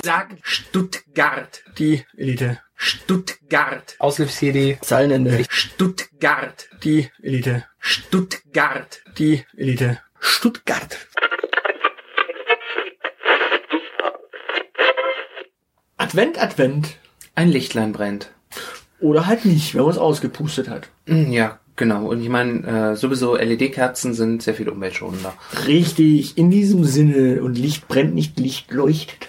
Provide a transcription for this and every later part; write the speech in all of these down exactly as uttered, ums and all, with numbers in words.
Sag Stuttgart. Die Elite. Stuttgart. Auslöf-C D. Zeilenende. Stuttgart. Die Elite. Stuttgart. Die Elite. Stuttgart. Advent, Advent. Ein Lichtlein brennt. Oder halt nicht, wenn man es ausgepustet hat. Ja, genau. Und ich meine, äh, sowieso L E D-Kerzen sind sehr viel umweltschonender. Richtig, in diesem Sinne. Und Licht brennt nicht, Licht leuchtet.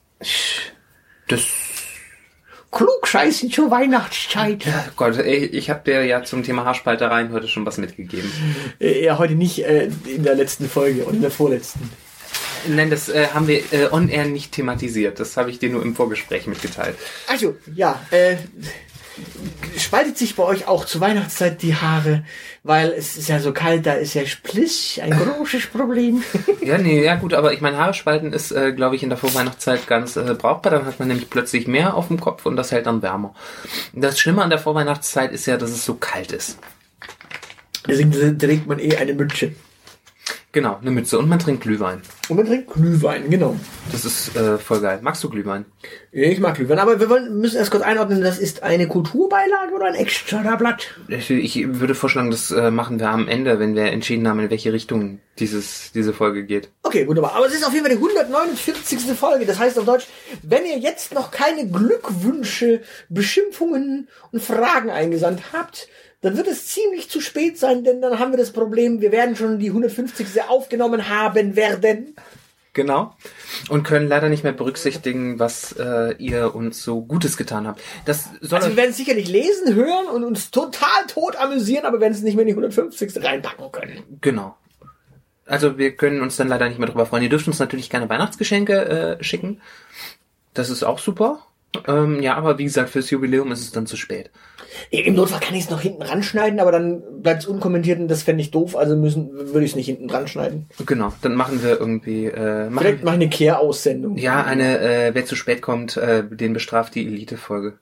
Das... Klugscheißen zur Weihnachtszeit. Ja, Gott, ey, ich habe dir ja zum Thema Haarspaltereien heute schon was mitgegeben. Äh, ja, heute nicht äh, in der letzten Folge und in der vorletzten. Nein, das äh, haben wir äh, on-air nicht thematisiert. Das habe ich dir nur im Vorgespräch mitgeteilt. Also, ja, äh, spaltet sich bei euch auch zur Weihnachtszeit die Haare, weil es ist ja so kalt, da ist ja Spliss ein großes Problem. Ja, nee, ja gut, aber ich meine, Haare spalten ist, äh, glaube ich, in der Vorweihnachtszeit ganz äh, brauchbar. Dann hat man nämlich plötzlich mehr auf dem Kopf und das hält dann wärmer. Das Schlimme an der Vorweihnachtszeit ist ja, dass es so kalt ist. Deswegen trägt man eh eine Mütze. Genau, eine Mütze und man trinkt Glühwein. Und man trinkt Glühwein, genau. Das ist äh, voll geil. Magst du Glühwein? Ich mag Glühwein, aber wir wollen, müssen erst kurz einordnen, das ist eine Kulturbeilage oder ein extra Blatt? Ich, ich würde vorschlagen, das äh, machen wir am Ende, wenn wir entschieden haben, in welche Richtung dieses diese Folge geht. Okay, wunderbar. Aber es ist auf jeden Fall die hundertneunundvierzigste Folge. Das heißt auf Deutsch, wenn ihr jetzt noch keine Glückwünsche, Beschimpfungen und Fragen eingesandt habt, dann wird es ziemlich zu spät sein, denn dann haben wir das Problem, wir werden schon die hundertfünfzigste aufgenommen haben werden. Genau. Und können leider nicht mehr berücksichtigen, was äh, ihr uns so Gutes getan habt. Das soll also wir werden es sicherlich lesen, hören und uns total tot amüsieren, aber wir werden es nicht mehr in die hundertfünfzigste reinpacken können. Genau. Also wir können uns dann leider nicht mehr drüber freuen. Ihr dürft uns natürlich keine Weihnachtsgeschenke äh, schicken. Das ist auch super. Ähm, ja, aber wie gesagt, fürs Jubiläum ist es dann zu spät. Im Notfall kann ich es noch hinten ranschneiden, aber dann bleibt es unkommentiert und das fände ich doof, also müssen würde ich es nicht hinten dran schneiden. Genau, dann machen wir irgendwie... Äh, machen Vielleicht mache ich eine Kehraussendung. Ja, eine, äh, wer zu spät kommt, äh, den bestraft die Elite-Folge.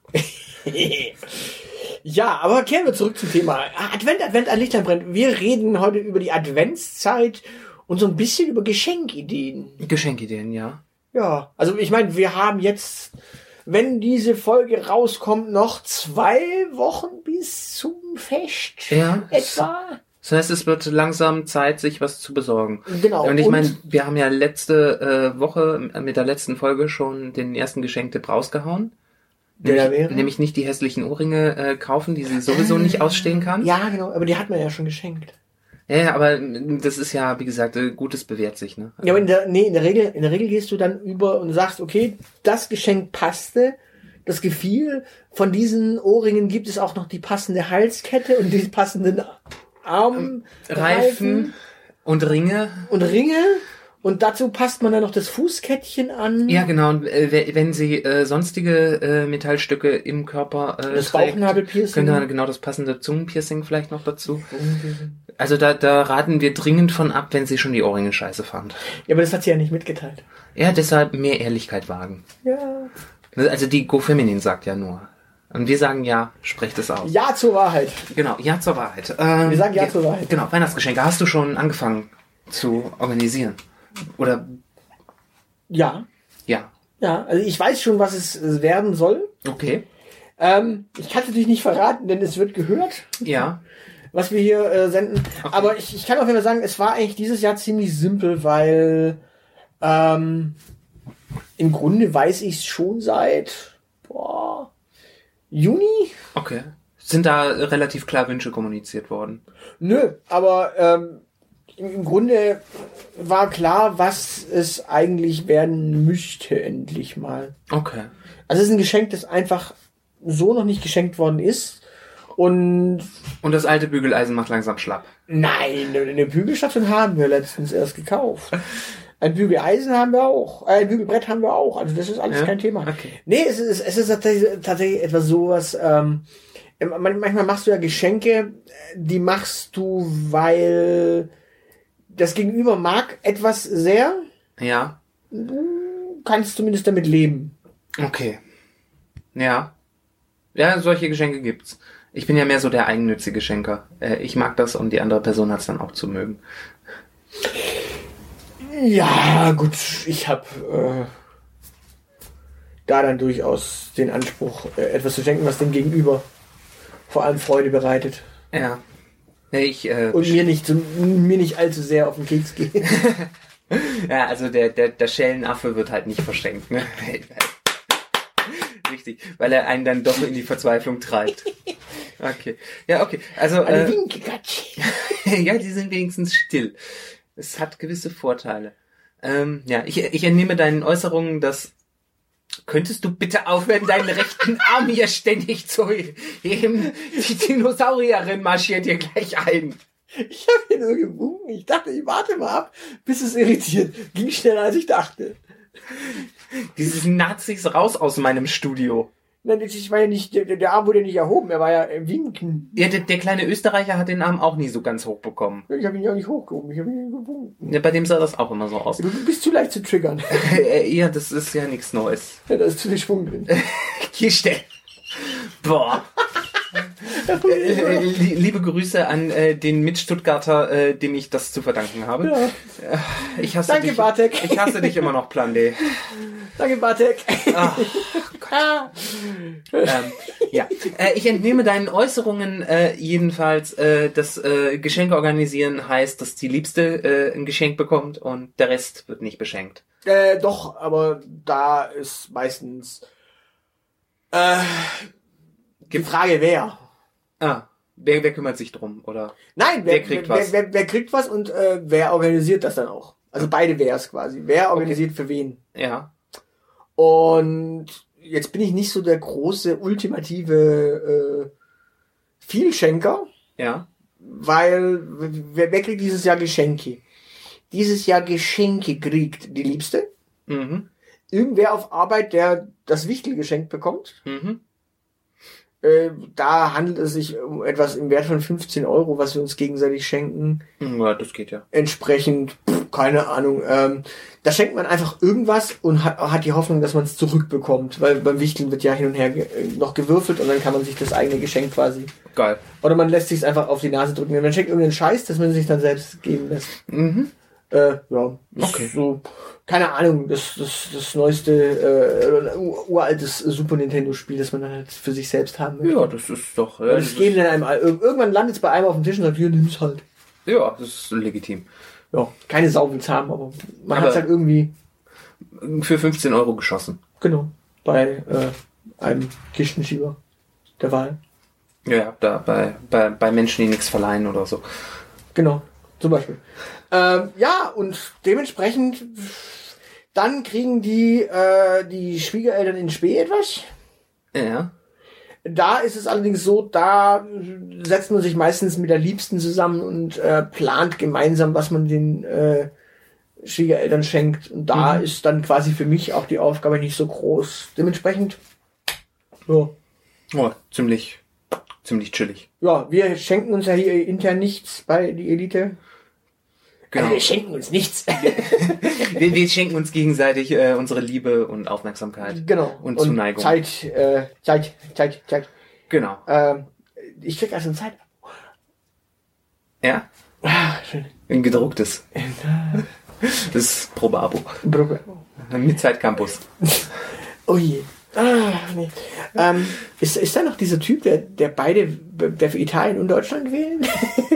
Ja, aber kehren wir zurück zum Thema. Advent, Advent, ein Lichtlein brennt. Wir reden heute über die Adventszeit und so ein bisschen über Geschenkideen. Geschenkideen, ja. Ja, also ich meine, wir haben jetzt... Wenn diese Folge rauskommt, noch zwei Wochen bis zum Fest. Ja. Etwa. Das heißt, es wird langsam Zeit, sich was zu besorgen. Genau. Und ich meine, wir haben ja letzte äh, Woche mit der letzten Folge schon den ersten Geschenktipp rausgehauen. Der Nämlich, wäre? nämlich nicht die hässlichen Ohrringe äh, kaufen, die sie sowieso nicht ausstehen kann. Ja, genau, aber die hat man ja schon geschenkt. Ja, aber das ist ja, wie gesagt, Gutes bewährt sich, ne? Ja, aber in der, nee, in der Regel, in der Regel gehst du dann über und sagst, okay, das Geschenk passte, das gefiel. Von diesen Ohrringen gibt es auch noch die passende Halskette und die passenden Armreifen Reifen und Ringe. und Ringe. Und dazu passt man dann noch das Fußkettchen an. Ja, genau. Und äh, wenn sie äh, sonstige äh, Metallstücke im Körper äh, das trägt, Bauchnabelpiercing. können dann genau das passende Zungenpiercing vielleicht noch dazu. Also da, da raten wir dringend von ab, wenn sie schon die Ohrringe scheiße fand. Ja, aber das hat sie ja nicht mitgeteilt. Ja, deshalb mehr Ehrlichkeit wagen. Ja. Also die Go Feminin sagt ja nur. Und wir sagen ja, sprecht es aus. Ja zur Wahrheit. Genau, ja zur Wahrheit. Ähm, Wir sagen ja zur Wahrheit. Genau, Weihnachtsgeschenke. Hast du schon angefangen zu organisieren? Oder? Ja. Ja. Ja, also ich weiß schon, was es werden soll. Okay. Ähm, ich kann es natürlich nicht verraten, denn es wird gehört, Ja. was wir hier äh, senden. Okay. Aber ich, ich kann auf jeden Fall sagen, es war eigentlich dieses Jahr ziemlich simpel, weil ähm, im Grunde weiß ich es schon seit boah, Juni. Okay. Sind da relativ klar Wünsche kommuniziert worden? Nö, aber ähm, im, im Grunde war klar, was es eigentlich werden müsste, endlich mal. Okay. Also es ist ein Geschenk, das einfach so noch nicht geschenkt worden ist. Und Und das alte Bügeleisen macht langsam schlapp. nein, eine Bügelstation haben wir letztens erst gekauft. Ein Bügeleisen haben wir auch. Ein Bügelbrett haben wir auch. Also das ist alles Ja? kein Thema. Okay. Nee, es ist, es ist tatsächlich, tatsächlich etwas sowas, ähm, manchmal machst du ja Geschenke, die machst du, weil das Gegenüber mag etwas sehr. Ja. Du kannst zumindest damit leben. Okay. Ja. Ja, solche Geschenke gibt's. Ich bin ja mehr so der eigennützige Schenker. Äh, ich mag das und die andere Person hat's dann auch zu mögen. Ja, gut, ich hab, äh, da dann durchaus den Anspruch, äh, etwas zu schenken, was dem Gegenüber vor allem Freude bereitet. Ja. Nee, ich, äh, Und mir nicht, so, mir nicht allzu sehr auf den Keks geht. ja, also der, der, der Schellenaffe wird halt nicht verschenkt, ne? Richtig, weil er einen dann doch in die Verzweiflung treibt. Okay. Ja, okay. Also, Eine äh, Winkelkatsch. ja, die sind wenigstens still. Es hat gewisse Vorteile. Ähm, ja, ich, ich entnehme deinen Äußerungen, dass könntest du bitte aufhören, deinen rechten Arm hier ständig zu heben? Die Dinosaurierin marschiert hier gleich ein. Ich habe hier nur gewunken. Ich dachte, ich warte mal ab, bis es irritiert. Ging schneller, als ich dachte. Diese Nazis raus aus meinem Studio. Nein, ich war ja nicht, der, der Arm wurde nicht erhoben, er war ja im Winken. Ja, der, der kleine Österreicher hat den Arm auch nie so ganz hoch bekommen. Ich habe ihn ja nicht hochgehoben, ich habe ihn gewunken. Ja, bei dem sah das auch immer so aus. Du bist zu leicht zu triggern. Ja, das ist ja nichts Neues. Ja, da ist zu viel Schwung drin. Hier steht. Boah. äh, li- liebe Grüße an äh, den Mit-Stuttgarter, äh, dem ich das zu verdanken habe. Ja. Ich hasse Danke, dich, Bartek. Ich hasse dich immer noch, Plan D. Danke, Bartek. Ach, ähm, ja, äh, ich entnehme deinen Äußerungen äh, jedenfalls, äh, das äh, Geschenke organisieren heißt, dass die Liebste äh, ein Geschenk bekommt und der Rest wird nicht beschenkt. Äh, doch, aber da ist meistens äh, die Frage, wer. Ah, wer, wer kümmert sich drum, oder? Nein, wer, Wer kriegt wer, was? Wer, wer, wer kriegt was und äh, wer organisiert das dann auch? Also beide wär's quasi. Wer organisiert für wen? Ja. Und jetzt bin ich nicht so der große, ultimative äh, Vielschenker, Ja. weil wer, wer kriegt dieses Jahr Geschenke? Dieses Jahr Geschenke kriegt die Liebste. Mhm. Irgendwer auf Arbeit, der das Wichtelgeschenk bekommt. Mhm. Äh, da handelt es sich um etwas im Wert von fünfzehn Euro, was wir uns gegenseitig schenken. Ja, das geht ja. Entsprechend, pff, keine Ahnung, ähm, da schenkt man einfach irgendwas und hat, hat die Hoffnung, dass man es zurückbekommt, weil beim Wichteln wird ja hin und her ge noch gewürfelt und dann kann man sich das eigene Geschenk quasi, Geil. oder man lässt sich einfach auf die Nase drücken. Man schenkt irgendeinen Scheiß, dass man sich dann selbst geben lässt. Mhm. Äh, ja, ist Okay. so, keine Ahnung, das, das, das neueste, äh, ur- uraltes Super Nintendo-Spiel, das man dann halt für sich selbst haben möchte. Ja, das ist doch... Und Äh, das das geben ist, dann einem, ir- irgendwann landet es bei einem auf dem Tisch und sagt, hier, nimm's halt. ja, das ist legitim. Ja, keine Sau will's haben, aber man Aber- hat's halt irgendwie, Für fünfzehn Euro geschossen. genau, bei äh, einem Kistenschieber der Wahl. Ja, ja, da bei, bei, bei Menschen, die nichts verleihen oder so. Genau, zum Beispiel. Ähm, ja, und dementsprechend, dann kriegen die, äh, die Schwiegereltern in Spee etwas. Ja. Da ist es allerdings so, da setzt man sich meistens mit der Liebsten zusammen und äh, plant gemeinsam, was man den äh, Schwiegereltern schenkt. Und da Mhm. ist dann quasi für mich auch die Aufgabe nicht so groß. Dementsprechend, ja, Oh, ziemlich, ziemlich chillig. ja, wir schenken uns ja hier intern nichts bei die Elite. Genau. Also wir schenken uns nichts. Wir, wir schenken uns gegenseitig äh, unsere Liebe und Aufmerksamkeit. Genau. Und Zuneigung. Zeit, äh, Zeit, Zeit, Zeit. Genau. Ähm, ich krieg also Zeit. Ja? Ah, schön. Ein gedrucktes. Das ist Probeabo. Brücke. Mit Zeitcampus. Oh je. Ah, nee. Ähm, ist, ist da noch dieser Typ, der, der beide, der für Italien und Deutschland wählt?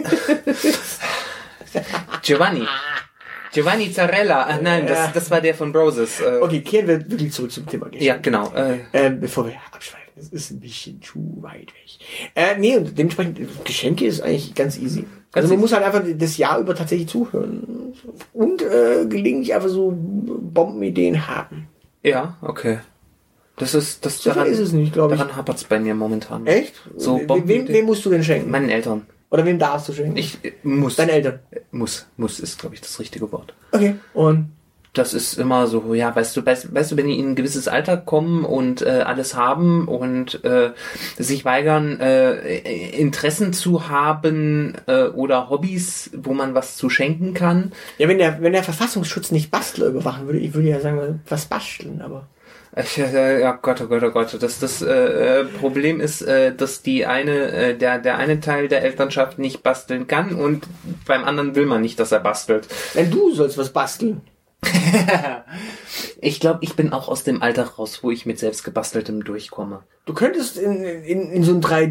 Giovanni. Giovanni Zarella. Ach nein, Ja. das, das war der von Broses. Äh, Okay, kehren wir wirklich zurück zum Thema Geschenke. Ja, genau. Äh, Ähm, bevor wir abschweifen, das ist ein bisschen zu weit weg. Äh, nee, und dementsprechend, Geschenke ist eigentlich ganz easy. Also man easy. muss halt einfach das Jahr über tatsächlich zuhören. Und äh, gelegentlich einfach so Bombenideen haben. ja, okay. Das ist, das So viel ist es nicht, glaube ich. Daran hapert's bei mir momentan. Echt? So wem, wem, Bombenideen. wem musst du denn schenken? Meinen Eltern. Oder wem darfst du schenken? Ich äh, muss. Deinen Eltern. Muss. Muss ist, glaube ich, das richtige Wort. Okay. Und Das ist immer so, ja, weißt du, weißt, weißt du, wenn die in ein gewisses Alter kommen und äh, alles haben und äh, sich weigern, äh, Interessen zu haben äh, oder Hobbys, wo man was zu schenken kann. ja, wenn der, wenn der Verfassungsschutz nicht Bastler überwachen würde, ich würde ja sagen, was basteln, aber. Ich, äh, ja, Gott, oh Gott, oh Gott. Das, das äh, Problem ist, äh, dass die eine, äh, der, der eine Teil der Elternschaft nicht basteln kann und beim anderen will man nicht, dass er bastelt. Wenn du sollst was basteln. Ich glaube, ich bin auch aus dem Alter raus, wo ich mit selbstgebasteltem durchkomme. Du könntest in, in, in so einen drei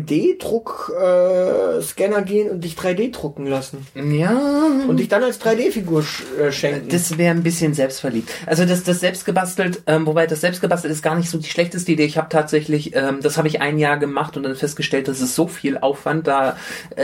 D-Druck-Scanner gehen und dich drei D drucken lassen. Ja. Und dich dann als drei D-Figur sch äh, schenken. Das wäre ein bisschen selbstverliebt. Also das, das selbstgebastelt, ähm, wobei das selbstgebastelt ist gar nicht so die schlechteste Idee. Ich habe tatsächlich, ähm, das habe ich ein Jahr gemacht und dann festgestellt, das ist so viel Aufwand, da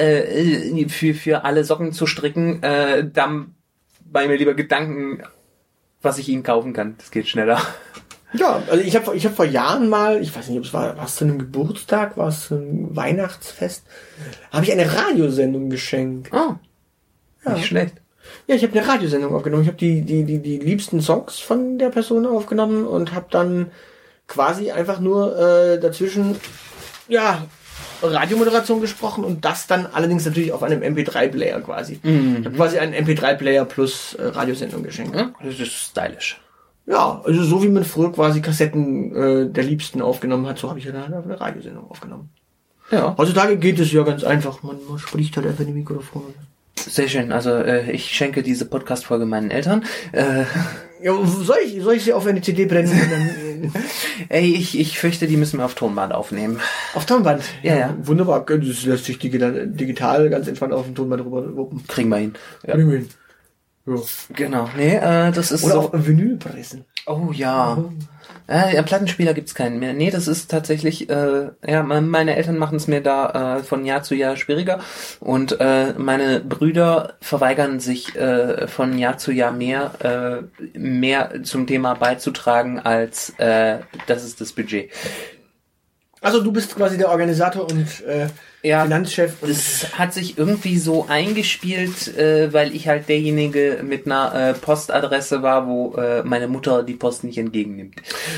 äh, für, für alle Socken zu stricken. Äh, dann bei mir lieber Gedanken, was ich ihnen kaufen kann. Das geht schneller. Ja, also ich habe ich hab vor Jahren mal, ich weiß nicht, ob es war, war es zu einem Geburtstag, war es zu einem Weihnachtsfest, habe ich eine Radiosendung geschenkt. Oh, Ja. nicht schlecht. Ja, ich habe eine Radiosendung aufgenommen. Ich habe die, die, die, die liebsten Songs von der Person aufgenommen und habe dann quasi einfach nur äh, dazwischen, ja, Radiomoderation gesprochen und das dann allerdings natürlich auf einem M P drei Player quasi. Mhm. Ich habe quasi einen M P drei Player plus äh, Radiosendung geschenkt. Ja, das ist stylisch. Ja, also so wie man früher quasi Kassetten äh, der Liebsten aufgenommen hat, so habe ich ja eine, eine Radiosendung aufgenommen. Ja. Heutzutage geht es ja ganz einfach. Man, man spricht halt einfach in die Mikrofone. Sehr schön. Also äh, ich schenke diese Podcast-Folge meinen Eltern. Äh, Ja, soll ich, soll ich sie auf eine C D brennen? Und dann, ey, ich, ich fürchte, die müssen wir auf Tonband aufnehmen. auf Tonband? Ja, ja. Wunderbar. Das lässt sich digital, digital ganz entspannt auf dem Tonband rüber wuppen. Kriegen wir hin. Ja. Kriegen wir hin. Ja. Genau. Nee, äh, das ist Oder so. auf Vinyl pressen. Oh ja. Äh, ja, Plattenspieler gibt's keinen mehr. Nee, das ist tatsächlich, äh, ja, meine Eltern machen es mir da äh, von Jahr zu Jahr schwieriger und äh, meine Brüder verweigern sich äh, von Jahr zu Jahr mehr, äh, mehr zum Thema beizutragen, als äh, das ist das Budget. Also du bist quasi der Organisator und äh, Ja, Finanzchef. Und das hat sich irgendwie so eingespielt, äh, weil ich halt derjenige mit einer äh, Postadresse war, wo äh, meine Mutter die Post nicht entgegennimmt.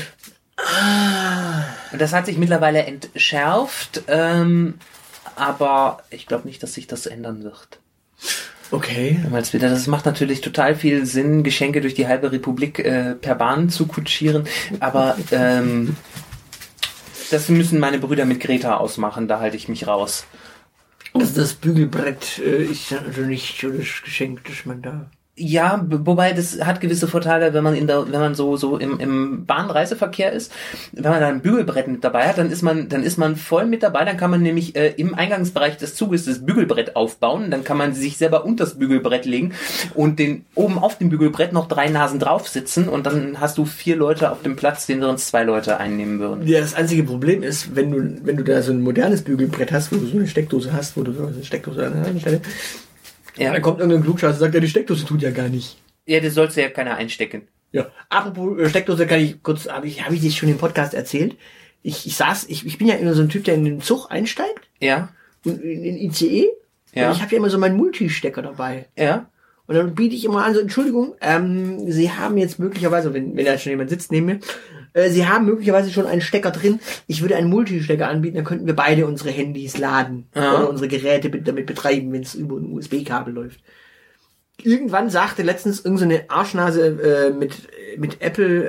Und das hat sich mittlerweile entschärft, ähm, aber ich glaube nicht, dass sich das ändern wird. okay. Damals wieder, das macht natürlich total viel Sinn, Geschenke durch die halbe Republik äh, per Bahn zu kutschieren, aber ähm, das müssen meine Brüder mit Greta ausmachen, da halte ich mich raus. Also das Bügelbrett äh, ist ja also nicht so das Geschenk, das man da... Ja, b- wobei das hat gewisse Vorteile, wenn man in der, wenn man so so im, im Bahnreiseverkehr ist, wenn man da ein Bügelbrett mit dabei hat, dann ist man dann ist man voll mit dabei, dann kann man nämlich äh, im Eingangsbereich des Zuges das Bügelbrett aufbauen, dann kann man sich selber unter das Bügelbrett legen und den oben auf dem Bügelbrett noch drei Nasen drauf sitzen und dann hast du vier Leute auf dem Platz, den sonst zwei Leute einnehmen würden. Ja, das einzige Problem ist, wenn du wenn du da so ein modernes Bügelbrett hast, wo du so eine Steckdose hast, wo du so eine Steckdose an der anderen Stelle, Ja, dann kommt irgendein Klugscheißer und sagt, ja, die Steckdose tut ja gar nicht. ja, das sollst du ja keiner einstecken. Ja. Apropos äh, Steckdose, kann ich kurz, habe ich, habe ich das schon im Podcast erzählt? Ich, ich saß, ich, ich bin ja immer so ein Typ, der in den Zug einsteigt Ja, und in den I C E. Ja. Und ich habe ja immer so meinen Multistecker dabei. ja. Und dann biete ich immer an, so, Entschuldigung, ähm, Sie haben jetzt möglicherweise, wenn, wenn da schon jemand sitzt neben mir, äh, Sie haben möglicherweise schon einen Stecker drin. Ich würde einen Multistecker anbieten, dann könnten wir beide unsere Handys laden. Ja. Oder unsere Geräte mit- damit betreiben, wenn es über ein U S B-Kabel läuft. Irgendwann sagte letztens irgendeine so Arschnase äh, mit, mit Apple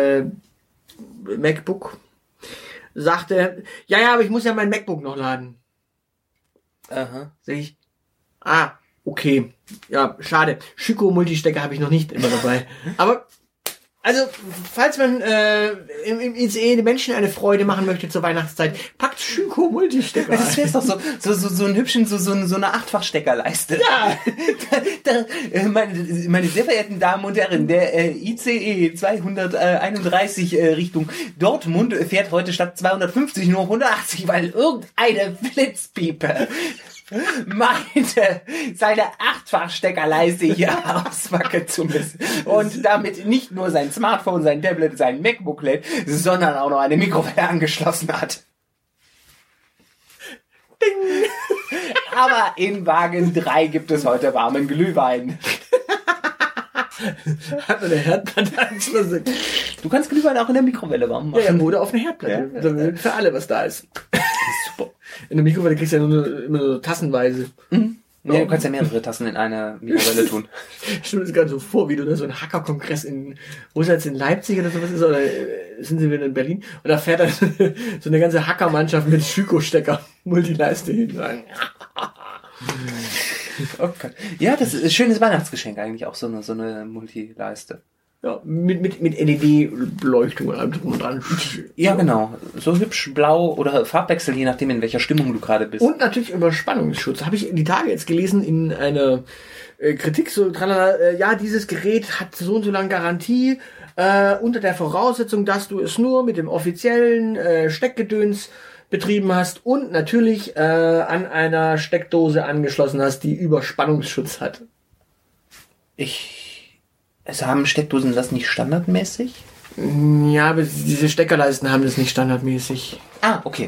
äh, MacBook, sagte, ja, ja, aber ich muss ja mein MacBook noch laden. Aha. Sag ich, ah, okay. Ja, schade. Schüko Multistecker habe ich noch nicht immer dabei. Aber, also, falls man äh, im, im I C E den Menschen eine Freude machen möchte zur Weihnachtszeit, packt Schüko Multistecker Das ein. wäre doch so, so, so, so einen hübschen, so, so, so eine Achtfachsteckerleiste. Ja. da, da, äh, meine, meine sehr verehrten Damen und Herren, der äh, I C E zweihunderteinunddreißig äh, Richtung Dortmund fährt heute statt zweihundertfünfzig nur hundertachtzig, weil irgendeine Flitzpiepe meinte, seine Achtfachsteckerleiste hier auswackeln zu müssen und damit nicht nur sein Smartphone, sein Tablet, sein MacBook lädt, sondern auch noch eine Mikrowelle angeschlossen hat. Ding. Aber in Wagen drei gibt es heute warmen Glühwein. Hat man eine Herdplatte angeschlossen. Du kannst Glühwein auch in der Mikrowelle warm machen. Ja, ja, oder auf eine Herdplatte. Ja. Damit für alle, was da ist. Super. In der Mikrowelle kriegst du ja nur, immer so tassenweise. Mhm. Ja, du kannst ja mehrere Tassen in eine Mikrowelle tun. Ich stelle mir das gerade so vor, wie du da so einen Hacker-Kongress in, wo ist das, in Leipzig oder sowas ist, oder äh, sind sie wieder in Berlin? Und da fährt dann so eine ganze Hackermannschaft mit Schüko-Stecker Multileiste hin. Oh Gott. Ja, das ist ein schönes Weihnachtsgeschenk eigentlich, auch so eine, so eine Multileiste. Ja, mit, mit, mit L E D-Beleuchtung und allem drum und dran. Ja, genau. So hübsch blau oder Farbwechsel, je nachdem, in welcher Stimmung du gerade bist. Und natürlich Überspannungsschutz. Habe ich die Tage jetzt gelesen in einer äh, Kritik, so tralala, äh, ja, dieses Gerät hat so und so lange Garantie, äh, unter der Voraussetzung, dass du es nur mit dem offiziellen äh, Steckgedöns betrieben hast und natürlich äh, an einer Steckdose angeschlossen hast, die Überspannungsschutz hat. Ich... Es haben Steckdosen das nicht standardmäßig? Ja, aber diese Steckerleisten haben das nicht standardmäßig. Ah, okay.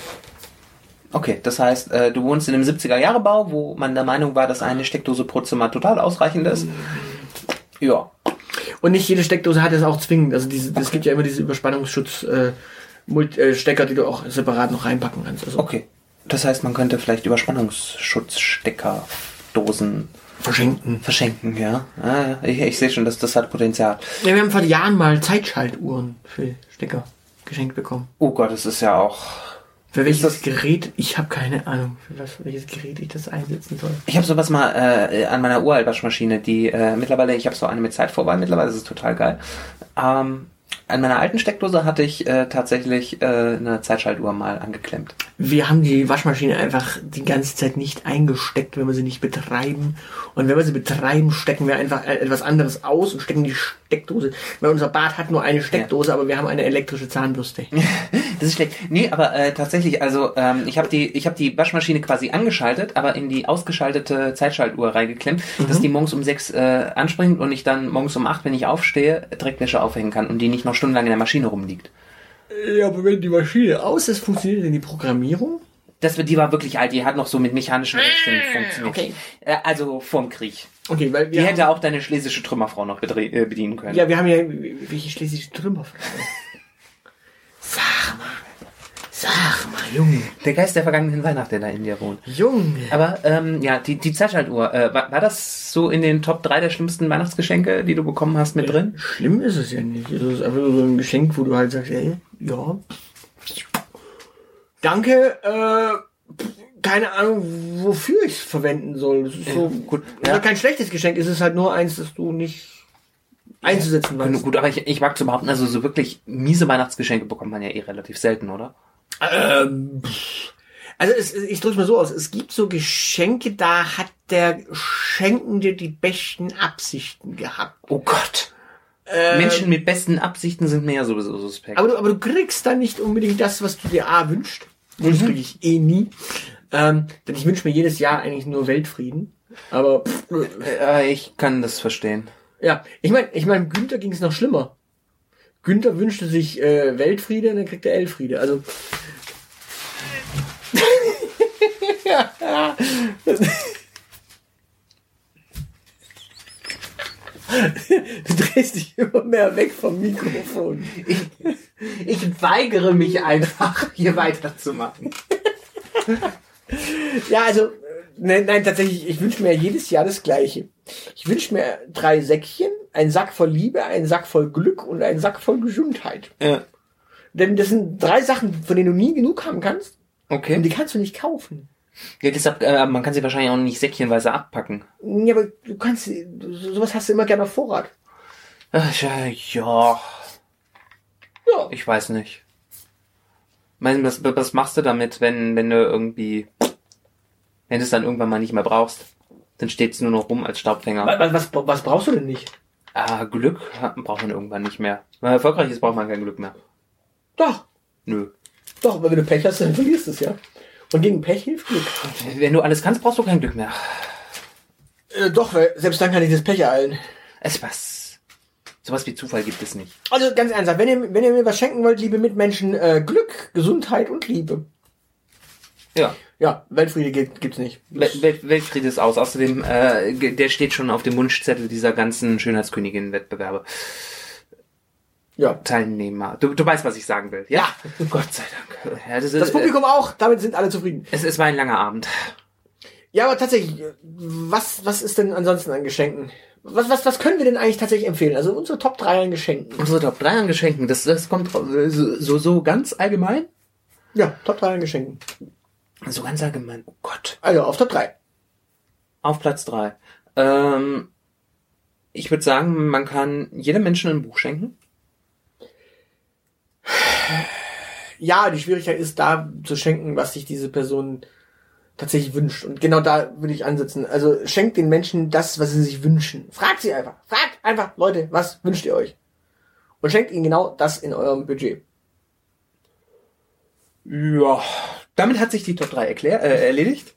Okay, das heißt, äh, du wohnst in einem siebziger-Jahre-Bau, wo man der Meinung war, dass eine Steckdose pro Zimmer total ausreichend ist. Ja. Und nicht jede Steckdose hat es auch zwingend. Also diese, es gibt ja immer diese Überspannungsschutz äh, Mult- äh, Stecker, die du auch separat noch reinpacken kannst. Also Okay. Das heißt, man könnte vielleicht Überspannungsschutzsteckerdosen verschenken. verschenken, ja. Ah, ich, ich sehe schon, dass das hat Potenzial. Ja, wir haben vor Jahren mal Zeitschaltuhren für Stecker geschenkt bekommen. Oh Gott, das ist ja auch... Für welches Gerät? Ich habe keine Ahnung, für was, für welches Gerät ich das einsetzen soll. Ich habe sowas mal äh, an meiner Uraltwaschmaschine, die äh, mittlerweile, ich habe so eine mit Zeitvorwahl, mittlerweile ist es total geil. Ähm, an meiner alten Steckdose hatte ich äh, tatsächlich äh, eine Zeitschaltuhr mal angeklemmt. Wir haben die Waschmaschine einfach die ganze Zeit nicht eingesteckt, wenn wir sie nicht betreiben. Und wenn wir sie betreiben, stecken wir einfach etwas anderes aus und stecken die Steckdose. Weil unser Bad hat nur eine Steckdose, ja. Aber wir haben eine elektrische Zahnbürste. Das ist schlecht. Nee, aber äh, tatsächlich, also ähm, ich habe die ich habe die Waschmaschine quasi angeschaltet, aber in die ausgeschaltete Zeitschaltuhr reingeklemmt, mhm. dass die morgens um sechs äh, anspringt und ich dann morgens um acht, wenn ich aufstehe, Dreckwäsche aufhängen kann und die nicht noch stundenlang in der Maschine rumliegt. Ja, aber wenn die Maschine aus ist, funktioniert denn die Programmierung? Das, die war wirklich alt, die hat noch so mit mechanischen Rechten funktioniert. Okay. Äh, also vorm Krieg. Okay, weil wir die hätte haben, auch deine schlesische Trümmerfrau noch bedre- äh, bedienen können. Ja, wir haben ja welche schlesische Trümmerfrau. Sag mal. Sag mal, Junge. Der Geist der vergangenen Weihnacht, der da in dir wohnt. Junge. Aber ähm, ja, die, die Zeitschaltuhr, äh, war, war das so in den Top drei der schlimmsten Weihnachtsgeschenke, die du bekommen hast, mit drin? Schlimm ist es ja nicht. Es ist einfach so ein Geschenk, wo du halt sagst, ey, ja. Danke, äh, keine Ahnung, wofür ich es verwenden soll. Das ist so gut. Ja. Kein schlechtes Geschenk, es ist halt nur eins, das du nicht einzusetzen weißt. Gut, gut, aber ich, ich mag zu behaupten, also so wirklich miese Weihnachtsgeschenke bekommt man ja eh relativ selten, oder? Ähm, also es, ich drücke mal so aus, es gibt so Geschenke, da hat der Schenkende die besten Absichten gehabt. Oh Gott. Ähm, Menschen mit besten Absichten sind mir ja sowieso suspekt. Aber du, aber du kriegst dann nicht unbedingt das, was du dir A wünschst. Und das kriege ich eh nie. Ähm, denn ich wünsche mir jedes Jahr eigentlich nur Weltfrieden. Aber pff, äh, ich kann das verstehen. Ja, ich meine, ich mein, Günther ging es noch schlimmer. Günther wünschte sich äh, Weltfriede und dann kriegt er Elfriede. Also ja. Du drehst dich immer mehr weg vom Mikrofon. Ich, ich weigere mich einfach, hier weiterzumachen. Ja, also, nein, nein, tatsächlich, ich wünsche mir jedes Jahr das Gleiche. Ich wünsche mir drei Säckchen, einen Sack voll Liebe, einen Sack voll Glück und einen Sack voll Gesundheit. Ja. Denn das sind drei Sachen, von denen du nie genug haben kannst. Okay. Und die kannst du nicht kaufen. Ja, deshalb, äh, man kann sie wahrscheinlich auch nicht säckchenweise abpacken. Ja, aber du kannst, so- sowas hast du immer gerne auf Vorrat. Ach, ja, ja, Ja. ich weiß nicht. Mein, was, was machst du damit, wenn, wenn du irgendwie, wenn du es dann irgendwann mal nicht mehr brauchst? Dann steht es nur noch rum als Staubfänger. Was, was, was brauchst du denn nicht? Ah, Glück braucht man irgendwann nicht mehr. Wenn man erfolgreich ist, braucht man kein Glück mehr. Doch, Nö. doch, aber wenn du Pech hast, dann verlierst du es ja. Und gegen Pech hilft Glück. Wenn du alles kannst, brauchst du kein Glück mehr. Äh, doch, weil selbst dann kann ich das Pech ereilen. Es was. Sowas wie Zufall gibt es nicht. Also ganz ernsthaft, wenn ihr, wenn ihr mir was schenken wollt, liebe Mitmenschen, äh, Glück, Gesundheit und Liebe. Ja. Ja, Weltfriede gibt, gibt's nicht. Welt, Welt, Weltfriede ist aus. Außerdem, äh, ge- der steht schon auf dem Wunschzettel dieser ganzen Schönheitskönigin-Wettbewerbe. Ja. Teilnehmer. Du, du weißt, was ich sagen will. Ja. Gott sei Dank. Ja, das, ist, Das Publikum auch, damit sind alle zufrieden. Es, es war ein langer Abend. Ja, aber tatsächlich, was, was ist denn ansonsten an Geschenken? Was, was, was können wir denn eigentlich tatsächlich empfehlen? Also unsere Top drei an Geschenken. Unsere Top drei an Geschenken, das, das kommt äh, so, so ganz allgemein? Ja, Top drei an Geschenken. So ganz allgemein. Oh Gott. Also auf Top drei. Auf Platz drei. Ähm, Ich würde sagen, man kann jedem Menschen ein Buch schenken. Ja, die Schwierigkeit ist, da zu schenken, was sich diese Person tatsächlich wünscht. Und genau da würde ich ansetzen. Also schenkt den Menschen das, was sie sich wünschen. Fragt sie einfach. Fragt einfach, Leute, was wünscht ihr euch? Und schenkt ihnen genau das in eurem Budget. Ja, damit hat sich die Top drei erklär, äh, erledigt.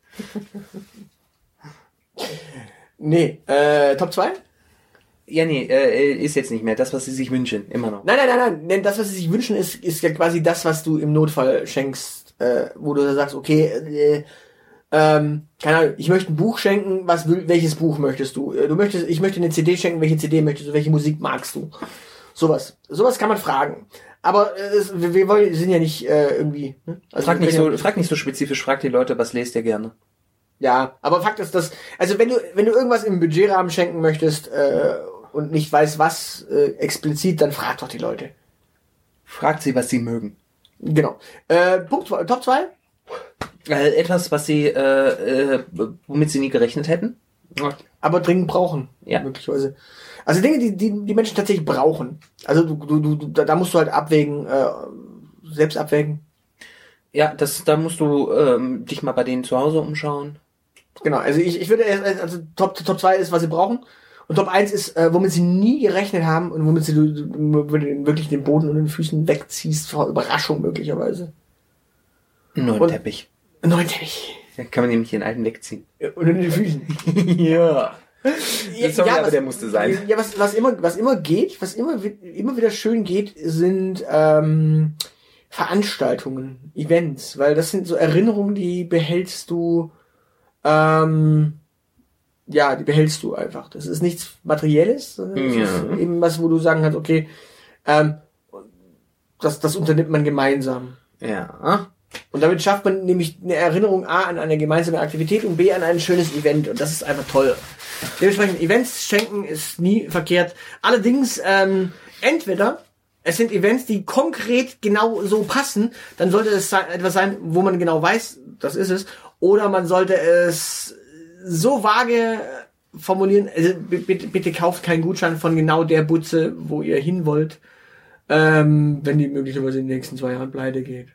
Nee, äh, Top zwei? Ja, nee, äh, ist jetzt nicht mehr das, was sie sich wünschen. Immer noch. Nein, nein, nein, nein. Denn das, was sie sich wünschen, ist, ist ja quasi das, was du im Notfall schenkst, äh, wo du sagst, okay, äh, ähm, keine Ahnung, ich möchte ein Buch schenken, was will, welches Buch möchtest du? Du möchtest, ich möchte eine C D schenken, welche C D möchtest du, welche Musik magst du? Sowas. Sowas kann man fragen. Aber äh, es, wir, wir wollen, sind ja nicht äh, irgendwie. Ne? Also frag, nicht so, ja, frag nicht so spezifisch, frag die Leute, was lest ihr gerne? Ja, aber Fakt ist, dass, also wenn du, wenn du irgendwas im Budgetrahmen schenken möchtest äh, und nicht weißt, was äh, explizit, dann frag doch die Leute. Fragt sie, was sie mögen. Genau. Äh, Punkt zwei, Top zwei? Äh, etwas, was sie, äh, äh, womit sie nie gerechnet hätten. Aber dringend brauchen. Ja. Möglicherweise. Also Dinge, die, die die Menschen tatsächlich brauchen. Also du, du, du, da, da musst du halt abwägen, äh, selbst abwägen. Ja, das, da musst du ähm, dich mal bei denen zu Hause umschauen. Genau, also ich, ich würde erst, also Top, Top zwei ist, was sie brauchen. Und Top eins ist, äh, womit sie nie gerechnet haben und womit sie du, du, du wirklich den Boden unter den Füßen wegziehst, vor Überraschung möglicherweise. Einen neuen Und- Teppich. Ein neuen Teppich. Da kann man nämlich den alten wegziehen. Unter den Füßen. Ja. Sorry, aber was, der musste sein. Ja, was, was immer, was immer geht, was immer, wi- immer wieder schön geht, sind ähm, Veranstaltungen, Events, weil das sind so Erinnerungen, die behältst du, ähm, ja, die behältst du einfach. Das ist nichts Materielles, sondern das Ja. ist eben was, wo du sagen kannst, okay, ähm, das, das unternimmt man gemeinsam. Ja. Und damit schafft man nämlich eine Erinnerung A an eine gemeinsame Aktivität und B an ein schönes Event. Und das ist einfach toll. Dementsprechend Events schenken ist nie verkehrt. Allerdings, ähm, entweder es sind Events, die konkret genau so passen, dann sollte es sein, etwas sein, wo man genau weiß, das ist es. Oder man sollte es so vage formulieren, also bitte, bitte kauft keinen Gutschein von genau der Butze, wo ihr hin wollt, ähm, wenn die möglicherweise in den nächsten zwei Jahren pleite geht.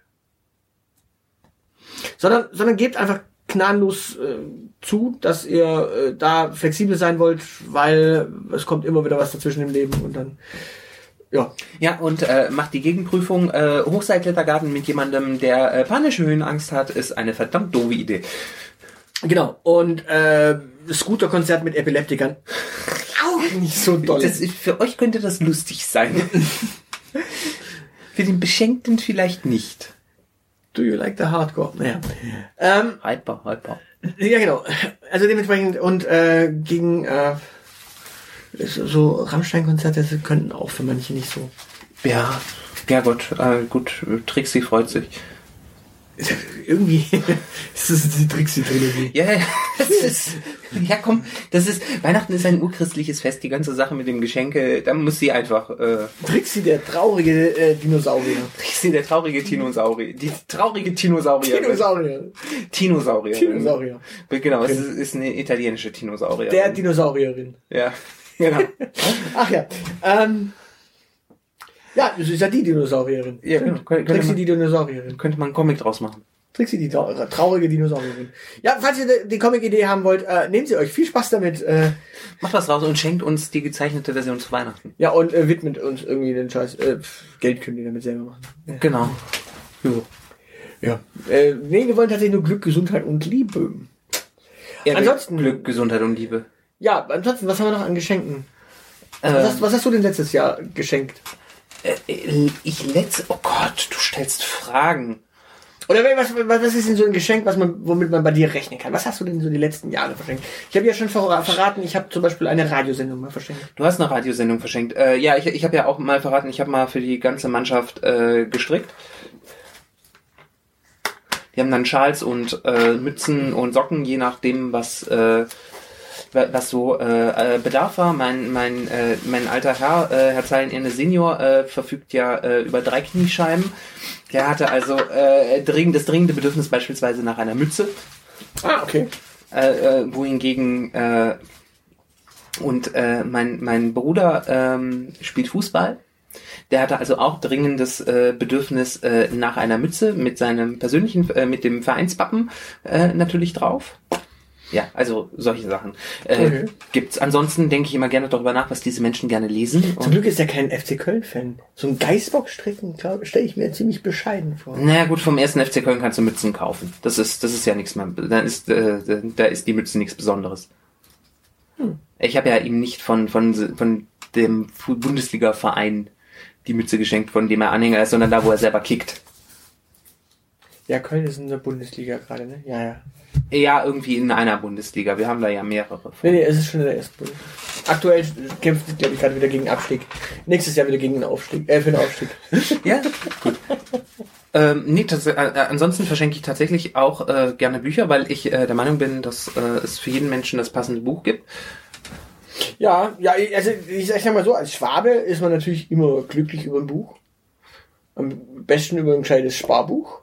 Sondern, sondern gebt einfach gnadenlos äh, zu, dass ihr äh, da flexibel sein wollt, weil es kommt immer wieder was dazwischen im Leben und dann, ja. Ja, und äh, macht die Gegenprüfung. Äh, Hochseilklettergarten mit jemandem, der äh, panische Höhenangst hat, ist eine verdammt doofe Idee. Genau. Und äh, Scooterkonzert mit Epileptikern. Auch nicht so doll. Das, für euch könnte das lustig sein. Für den Beschenkten vielleicht nicht. Do you like the hardcore? Naja. Ähm, Hyper, hyper. ja, genau. Also dementsprechend und äh, gegen äh, so so Rammstein-Konzerte könnten auch für manche nicht so. Ja, ja gut, äh, gut, Trixie freut sich. Irgendwie ist das die Trixie-Trilogie. Ja, ja, das ist, ja komm, das ist, Weihnachten ist ein urchristliches Fest, die ganze Sache mit dem Geschenke, da muss sie einfach, äh, Trixie, der traurige äh, Dinosaurier. Trixie, der traurige Tinosaurier, die traurige Tinosaurier. Dinosaurier. Tinosaurier. Dinosaurier. Genau, es ist, ist eine italienische Dinosaurier. Der Dinosaurierin. Ja, genau. Ach ja. Ähm, ja, das ist ja die Dinosaurierin. Ja, genau. Könnte Trixie, man- die Dinosaurierin. Könnte man einen Comic draus machen. Trixie, die trau- traurige Dinosaurierin. Ja, falls ihr die Comic-Idee haben wollt, äh, nehmt sie euch. Viel Spaß damit. Äh, Macht was raus und schenkt uns die gezeichnete Version zu Weihnachten. ja, und äh, widmet uns irgendwie den Scheiß. Äh, pf, Geld können die damit selber machen. Ja. Genau. Jo. Ja. Äh, nee, wir wollen tatsächlich nur Glück, Gesundheit und Liebe. Ja, Ansonsten- Glück, Gesundheit und Liebe. Ja, ansonsten, was haben wir noch an Geschenken? Ähm, Was, hast, was hast du denn letztes Jahr geschenkt? Äh, ich letzt, oh Gott, du stellst Fragen. Oder was, was, was ist denn so ein Geschenk, was man, womit man bei dir rechnen kann? Was hast du denn so die letzten Jahre verschenkt? Ich habe ja schon ver- verraten, ich habe zum Beispiel eine Radiosendung mal verschenkt. Du hast eine Radiosendung verschenkt. Äh, ja, ich, ich habe ja auch mal verraten, ich habe mal für die ganze Mannschaft äh, gestrickt. Die haben dann Schals und äh, Mützen und Socken, je nachdem, was äh, was so äh, äh, Bedarf war. Mein mein äh, mein alter Herr, äh, Herr Zeilen-Erne Senior, äh, verfügt ja äh, über drei Kniescheiben. Der hatte also äh, dringend, das dringende Bedürfnis beispielsweise nach einer Mütze. Ah, okay. Äh, äh, wohingegen äh, Und äh, mein, mein Bruder ähm, spielt Fußball. Der hatte also auch dringendes äh, Bedürfnis äh, nach einer Mütze mit seinem persönlichen, äh, mit dem Vereinswappen äh, natürlich drauf. Ja, also solche Sachen äh, Okay. gibt's. Ansonsten denke ich immer gerne darüber nach, was diese Menschen gerne lesen. Zum Glück ist er kein F C Köln-Fan. So ein Geißbock-Strecken, glaube stelle ich mir ziemlich bescheiden vor. Naja gut, vom ersten F C Köln kannst du Mützen kaufen. Das ist, das ist ja nichts mehr. Dann ist, äh, da ist die Mütze nichts Besonderes. Hm. Ich habe ja ihm nicht von von von dem Bundesliga-Verein die Mütze geschenkt, von dem er Anhänger ist, sondern da, wo er selber kickt. Ja, Köln ist in der Bundesliga gerade, ne? Ja, ja. Ja, irgendwie in einer Bundesliga. Wir haben da ja mehrere. Von. Nee, nee, es ist schon in der ersten Bundesliga. Aktuell kämpft es, glaube ich, gerade wieder gegen Abstieg. Nächstes Jahr wieder gegen den Aufstieg. Äh, für den Aufstieg. Ja, gut. Ähm, nee, tats- äh, ansonsten verschenke ich tatsächlich auch äh, gerne Bücher, weil ich äh, der Meinung bin, dass äh, es für jeden Menschen das passende Buch gibt. Ja, ja, also ich sag mal so, als Schwabe ist man natürlich immer glücklich über ein Buch. Am besten über ein gescheites Sparbuch.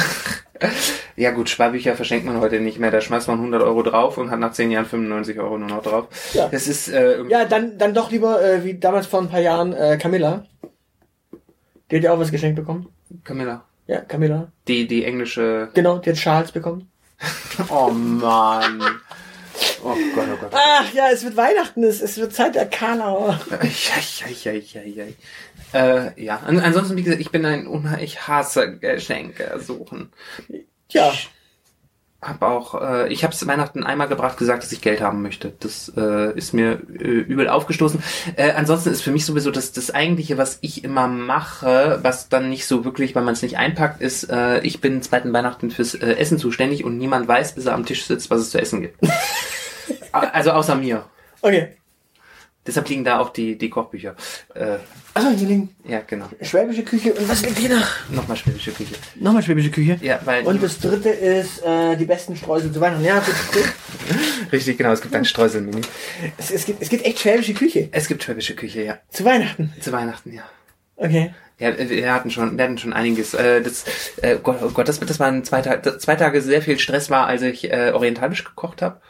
Ja gut, Sparbücher verschenkt man heute nicht mehr. Da schmeißt man hundert Euro drauf und hat nach zehn Jahren fünfundneunzig Euro nur noch drauf. Ja. Das ist äh, irgendwie... Ja, dann, dann doch lieber, äh, wie damals vor ein paar Jahren, äh, Camilla. Die hat ja auch was geschenkt bekommen. Camilla. Ja, Camilla. Die, die englische... Genau, die hat Charles bekommen. Oh Mann. Oh Gott, oh Gott. Ach ja, es wird Weihnachten, es, es wird Zeit der Karlauer. Ja, ja, ja, ja. Äh, ja, An ansonsten, wie gesagt, ich bin ein Unheil, ich hasse Geschenke suchen. Ja. Ich hab auch, äh, ich habe es Weihnachten einmal gebracht, gesagt, dass ich Geld haben möchte. Das äh, ist mir äh, übel aufgestoßen. Äh, ansonsten ist für mich sowieso das, das Eigentliche, was ich immer mache, was dann nicht so wirklich, weil man es nicht einpackt, ist, äh, ich bin zweiten Weihnachten fürs äh, Essen zuständig und niemand weiß, bis er am Tisch sitzt, was es zu essen gibt. Also außer mir. Okay. Deshalb liegen da auch die, die Kochbücher. Äh, Achso, hier liegen ja, genau. schwäbische Küche und was liegt hier noch? Nochmal schwäbische Küche. Nochmal schwäbische Küche. Ja, weil... Und das dritte ist äh, die besten Streusel zu Weihnachten. Ja, gut, gut. Richtig, genau, es gibt ein Streuselmenü. Es, es, gibt, es gibt echt schwäbische Küche. Es gibt schwäbische Küche, ja. Zu Weihnachten. Zu Weihnachten, ja. Okay. Ja, wir hatten schon, wir hatten schon einiges. Äh, das, äh, Gott, oh Gott, das, das waren zwei Tage, zwei Tage sehr viel Stress war, als ich äh, orientalisch gekocht habe.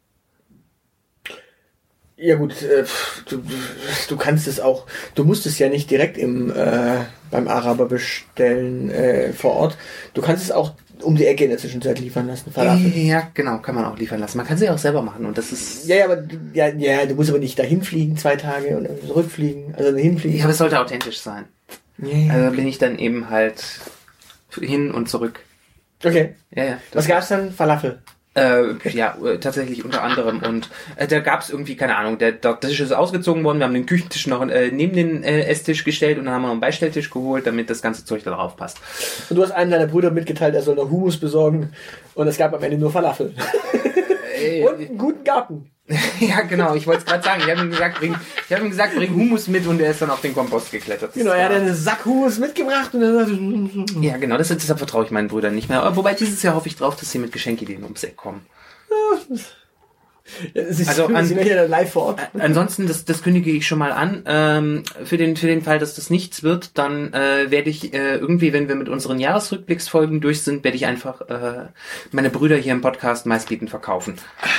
Ja gut, äh, du, du kannst es auch, du musst es ja nicht direkt im äh, beim Araber bestellen äh, vor Ort. Du kannst es auch um die Ecke in der Zwischenzeit liefern lassen. Falafel. Ja, genau, kann man auch liefern lassen. Man kann sie auch selber machen und das ist... Ja, ja, aber du- ja, ja, du musst aber nicht dahin fliegen zwei Tage und dann zurückfliegen, also hinfliegen. Ja, aber es sollte authentisch sein. Ja, ja. Also bin ich dann eben halt hin und zurück. Okay. Ja, ja. Was gab's dann? Falafel. Äh, ja, äh, tatsächlich unter anderem. Und äh, da gab's irgendwie, keine Ahnung, der, der Tisch ist ausgezogen worden, wir haben den Küchentisch noch äh, neben den äh, Esstisch gestellt und dann haben wir noch einen Beistelltisch geholt, damit das ganze Zeug da drauf passt. Und du hast einem deiner Brüder mitgeteilt, er soll noch Hummus besorgen und es gab am Ende nur Falafel. Äh, Und einen guten Garten. ja, genau, ich wollte es gerade sagen. Ich habe ihm gesagt, bring, ich habe ihm gesagt, bring Hummus mit und er ist dann auf den Kompost geklettert. Genau, er hat einen Sack Hummus mitgebracht und er sagte, Ja, genau, das, deshalb vertraue ich meinen Brüdern nicht mehr. Aber wobei dieses Jahr hoffe ich drauf, dass sie mit Geschenkideen ums Eck kommen. ja, es ist, Also also an- sind wir hier live vor Ort. Ansonsten, das, das kündige ich schon mal an. Ähm, für den für den Fall, dass das nichts wird, dann äh, werde ich äh, irgendwie, wenn wir mit unseren Jahresrückblicksfolgen durch sind, werde ich einfach äh, meine Brüder hier im Podcast meistbietend verkaufen.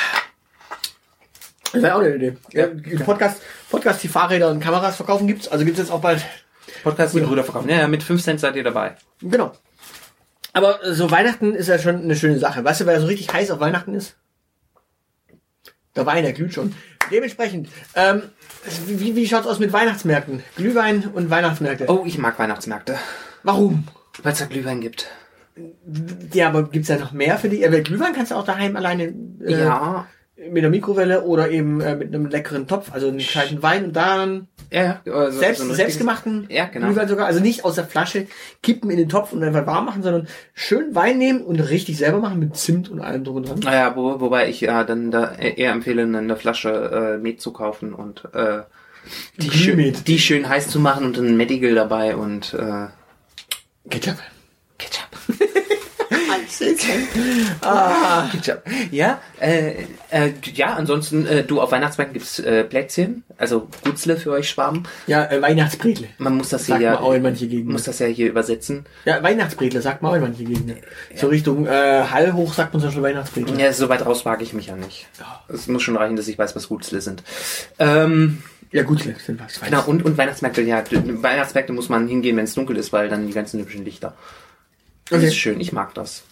Das wäre auch eine Idee. Ja, Ja. Podcast, Podcast, die Fahrräder und Kameras verkaufen gibt's, also gibt's jetzt auch bald. Podcast die Brüder verkaufen. Ja, ja, mit fünf Cent seid ihr dabei. Genau. Aber äh, so Weihnachten ist ja schon eine schöne Sache. Weißt du, wer so richtig heiß auf Weihnachten ist? Der Wein, der glüht schon. Dementsprechend, ähm, wie, wie schaut's aus mit Weihnachtsmärkten? Glühwein und Weihnachtsmärkte. Oh, ich mag Weihnachtsmärkte, Warum? weil es da Glühwein gibt. Ja, aber gibt's ja noch mehr für die? Äh, Glühwein kannst du auch daheim alleine äh, Ja, mit der Mikrowelle oder eben äh, mit einem leckeren Topf, also einen kleinen Wein und dann ja, ja. Also selbst, so ein richtiges- selbstgemachten Ja, genau. Glühwein sogar, also nicht aus der Flasche kippen in den Topf und einfach warm machen, sondern schön Wein nehmen und richtig selber machen mit Zimt und allem drum und dran. Naja, wo, wobei ich ja dann da eher empfehle, eine Flasche äh, Met zu kaufen und äh, die, schön, Glühmet. die schön heiß zu machen und ein Medigal dabei und äh, Ketchup. Ketchup. ah. Ja, äh, äh, ja, ansonsten, äh, du, auf Weihnachtsmärkten gibt's äh, Plätzchen, also Gutzle für euch Schwaben. Ja, äh, Weihnachtsbretle. Man muss das Sagt hier man ja, auch in manche Gegenden. muss das ja hier übersetzen. Ja, Weihnachtsbretle sagt man auch in manche Gegenden. So Richtung äh, Hall hoch sagt man zum Beispiel Weihnachtsbretle. Ja, so weit raus wage ich mich ja nicht. Es muss schon reichen, dass ich weiß, was Gutzle sind. Ähm, Ja, Gutzle sind was. genau, und, und Weihnachtsmärkte, ja, Weihnachtsmärkte muss man hingehen, wenn es dunkel ist, weil dann die ganzen hübschen Lichter. Das Okay. ist schön, ich mag das.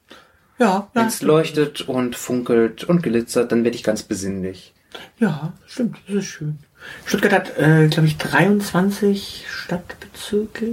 Ja, Wenn ja, es leuchtet und funkelt und glitzert, dann werde ich ganz besinnlich. ja, stimmt, das ist schön. Stuttgart hat, äh, glaube ich, dreiundzwanzig Stadtbezirke.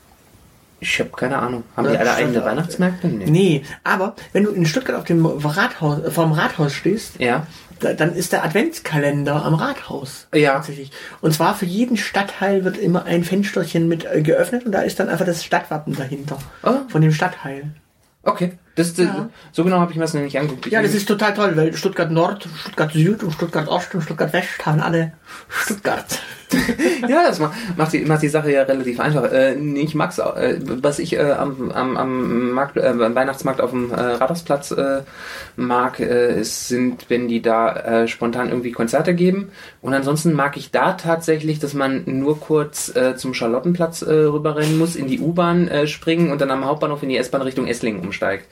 Ich habe keine Ahnung. Haben Ja, die alle stimmt. eigene Weihnachtsmärkte? Nee. Nee, aber wenn du in Stuttgart auf dem Rathaus, äh, vorm Rathaus stehst, Ja. da, dann ist der Adventskalender am Rathaus. Ja. Tatsächlich. Und zwar für jeden Stadtteil wird immer ein Fensterchen mit äh, geöffnet und da ist dann einfach das Stadtwappen dahinter. Oh. Von dem Stadtteil. Okay. Das, das, Ja. So genau habe ich mir das noch nicht angeguckt. Ja, das ist total toll, weil Stuttgart Nord, Stuttgart Süd und Stuttgart Ost und Stuttgart West haben alle Stuttgart. Ja, das macht, macht, die, macht die Sache ja relativ einfach. Äh, ich mag's auch, äh, was ich äh, am, am, am, Markt, äh, am Weihnachtsmarkt auf dem äh, Rathausplatz äh, mag, äh, ist, sind, wenn die da äh, spontan irgendwie Konzerte geben. Und ansonsten mag ich da tatsächlich, dass man nur kurz äh, zum Charlottenplatz äh, rüberrennen muss, in die U-Bahn äh, springen und dann am Hauptbahnhof in die S-Bahn Richtung Esslingen umsteigt.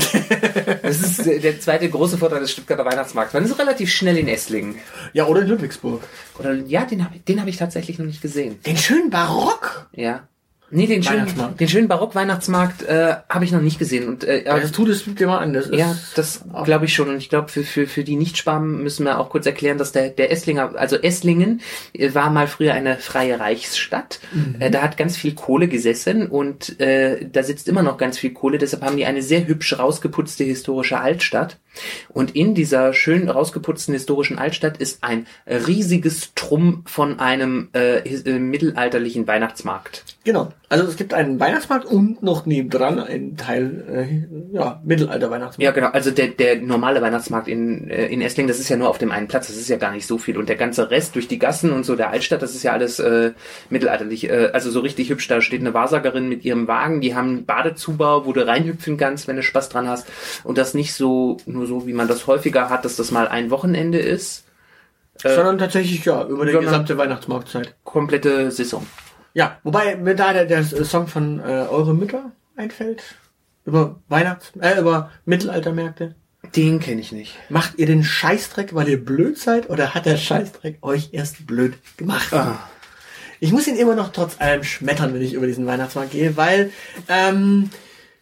Das ist äh, der zweite große Vorteil des Stuttgarter Weihnachtsmarkts. Man ist relativ schnell in Esslingen. Ja, oder in Ludwigsburg. Oder ja, den habe den hab ich tatsächlich noch nicht gesehen. Den schönen Barock. Ja. Nee, den schönen, Weihnachtsmarkt. den schönen Barock-Weihnachtsmarkt äh, habe ich noch nicht gesehen. Und äh, Ja, das tut es dir mal an. Das ist ja, das glaube ich schon. Und ich glaube, für, für, für die Nicht-Schwaben müssen wir auch kurz erklären, dass der, der Esslinger, also Esslingen äh, war mal früher eine freie Reichsstadt. Mhm. Äh, da hat ganz viel Kohle gesessen und äh, da sitzt immer noch ganz viel Kohle. Deshalb haben die eine sehr hübsch rausgeputzte historische Altstadt. Und in dieser schön rausgeputzten historischen Altstadt ist ein riesiges Trumm von einem äh, äh, mittelalterlichen Weihnachtsmarkt. Genau. Also es gibt einen Weihnachtsmarkt und noch nebendran einen Teil, äh, ja, Mittelalter-Weihnachtsmarkt. Ja, genau. Also der, der normale Weihnachtsmarkt in, äh, in Esslingen, das ist ja nur auf dem einen Platz. Das ist ja gar nicht so viel. Und der ganze Rest durch die Gassen und so der Altstadt, das ist ja alles äh, mittelalterlich. Äh, also so richtig hübsch. Da steht eine Wahrsagerin mit ihrem Wagen. Die haben einen Badezubau, wo du reinhüpfen kannst, wenn du Spaß dran hast. Und das nicht so, nur so, wie man das häufiger hat, dass das mal ein Wochenende ist. Äh, Sondern tatsächlich, ja, über die sondern- gesamte Weihnachtsmarktzeit. komplette Saison. Ja, wobei mir da der, der Song von äh, Eure Mütter einfällt. Über Weihnachts-, äh, über Mittelaltermärkte. Den kenne ich nicht. Macht ihr den Scheißdreck, weil ihr blöd seid, oder hat der Scheißdreck euch erst blöd gemacht? Ah. Ich muss ihn immer noch trotz allem schmettern, wenn ich über diesen Weihnachtsmarkt gehe, weil ähm,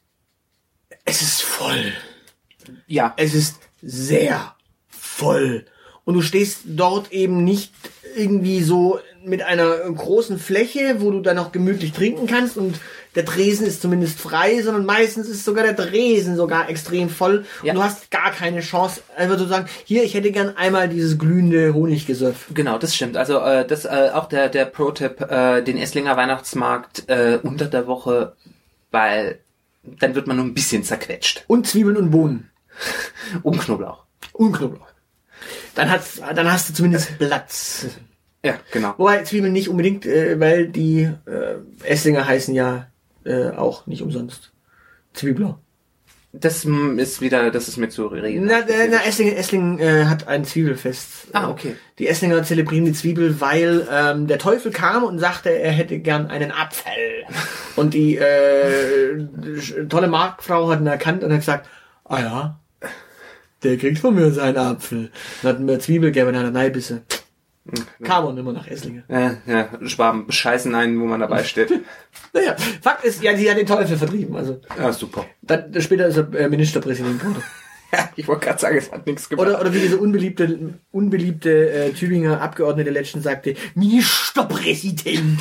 es ist voll. Ja. Es ist sehr voll. Und du stehst dort eben nicht irgendwie so mit einer großen Fläche, wo du dann noch gemütlich trinken kannst und der Tresen ist zumindest frei, sondern meistens ist sogar der Tresen sogar extrem voll Ja. und du hast gar keine Chance, einfach zu sagen, hier, ich hätte gern einmal dieses glühende Honiggesöff. Genau, das stimmt. Also äh, das äh, auch der der Pro-Tipp, äh, den Esslinger Weihnachtsmarkt äh, unter der Woche, weil dann wird man nur ein bisschen zerquetscht. Und Zwiebeln und Bohnen. Und Knoblauch. Und Knoblauch. Dann, hat's, dann hast du zumindest Platz. Ja, genau. Wobei Zwiebeln nicht unbedingt, äh, weil die äh, Esslinger heißen ja äh, auch nicht umsonst Zwiebler. Das mm, ist wieder, das ist mir zu reden. Na, äh, na Esslingen, Esslingen äh, hat ein Zwiebelfest. Ah, okay. Die Esslinger zelebrieren die Zwiebel, weil ähm, der Teufel kam und sagte, er hätte gern einen Apfel. Und die äh, tolle Marktfrau hat ihn erkannt und hat gesagt, ah ja, der kriegt von mir seinen Apfel. Dann hat mir Zwiebel gegeben, dann hat er Neibisse. Kam er immer nach Esslingen. Ja, ja, Schwaben bescheißen einen, wo man dabei steht. Naja, Fakt ist, ja, die hat den Teufel vertrieben. Also Ja, super. dann, später ist er äh, Ministerpräsident geworden. Ja, ich wollte gerade sagen, es hat nichts gemacht. Oder, oder wie diese unbeliebte, unbeliebte äh, Tübinger Abgeordnete letztens sagte, Ministerpräsident.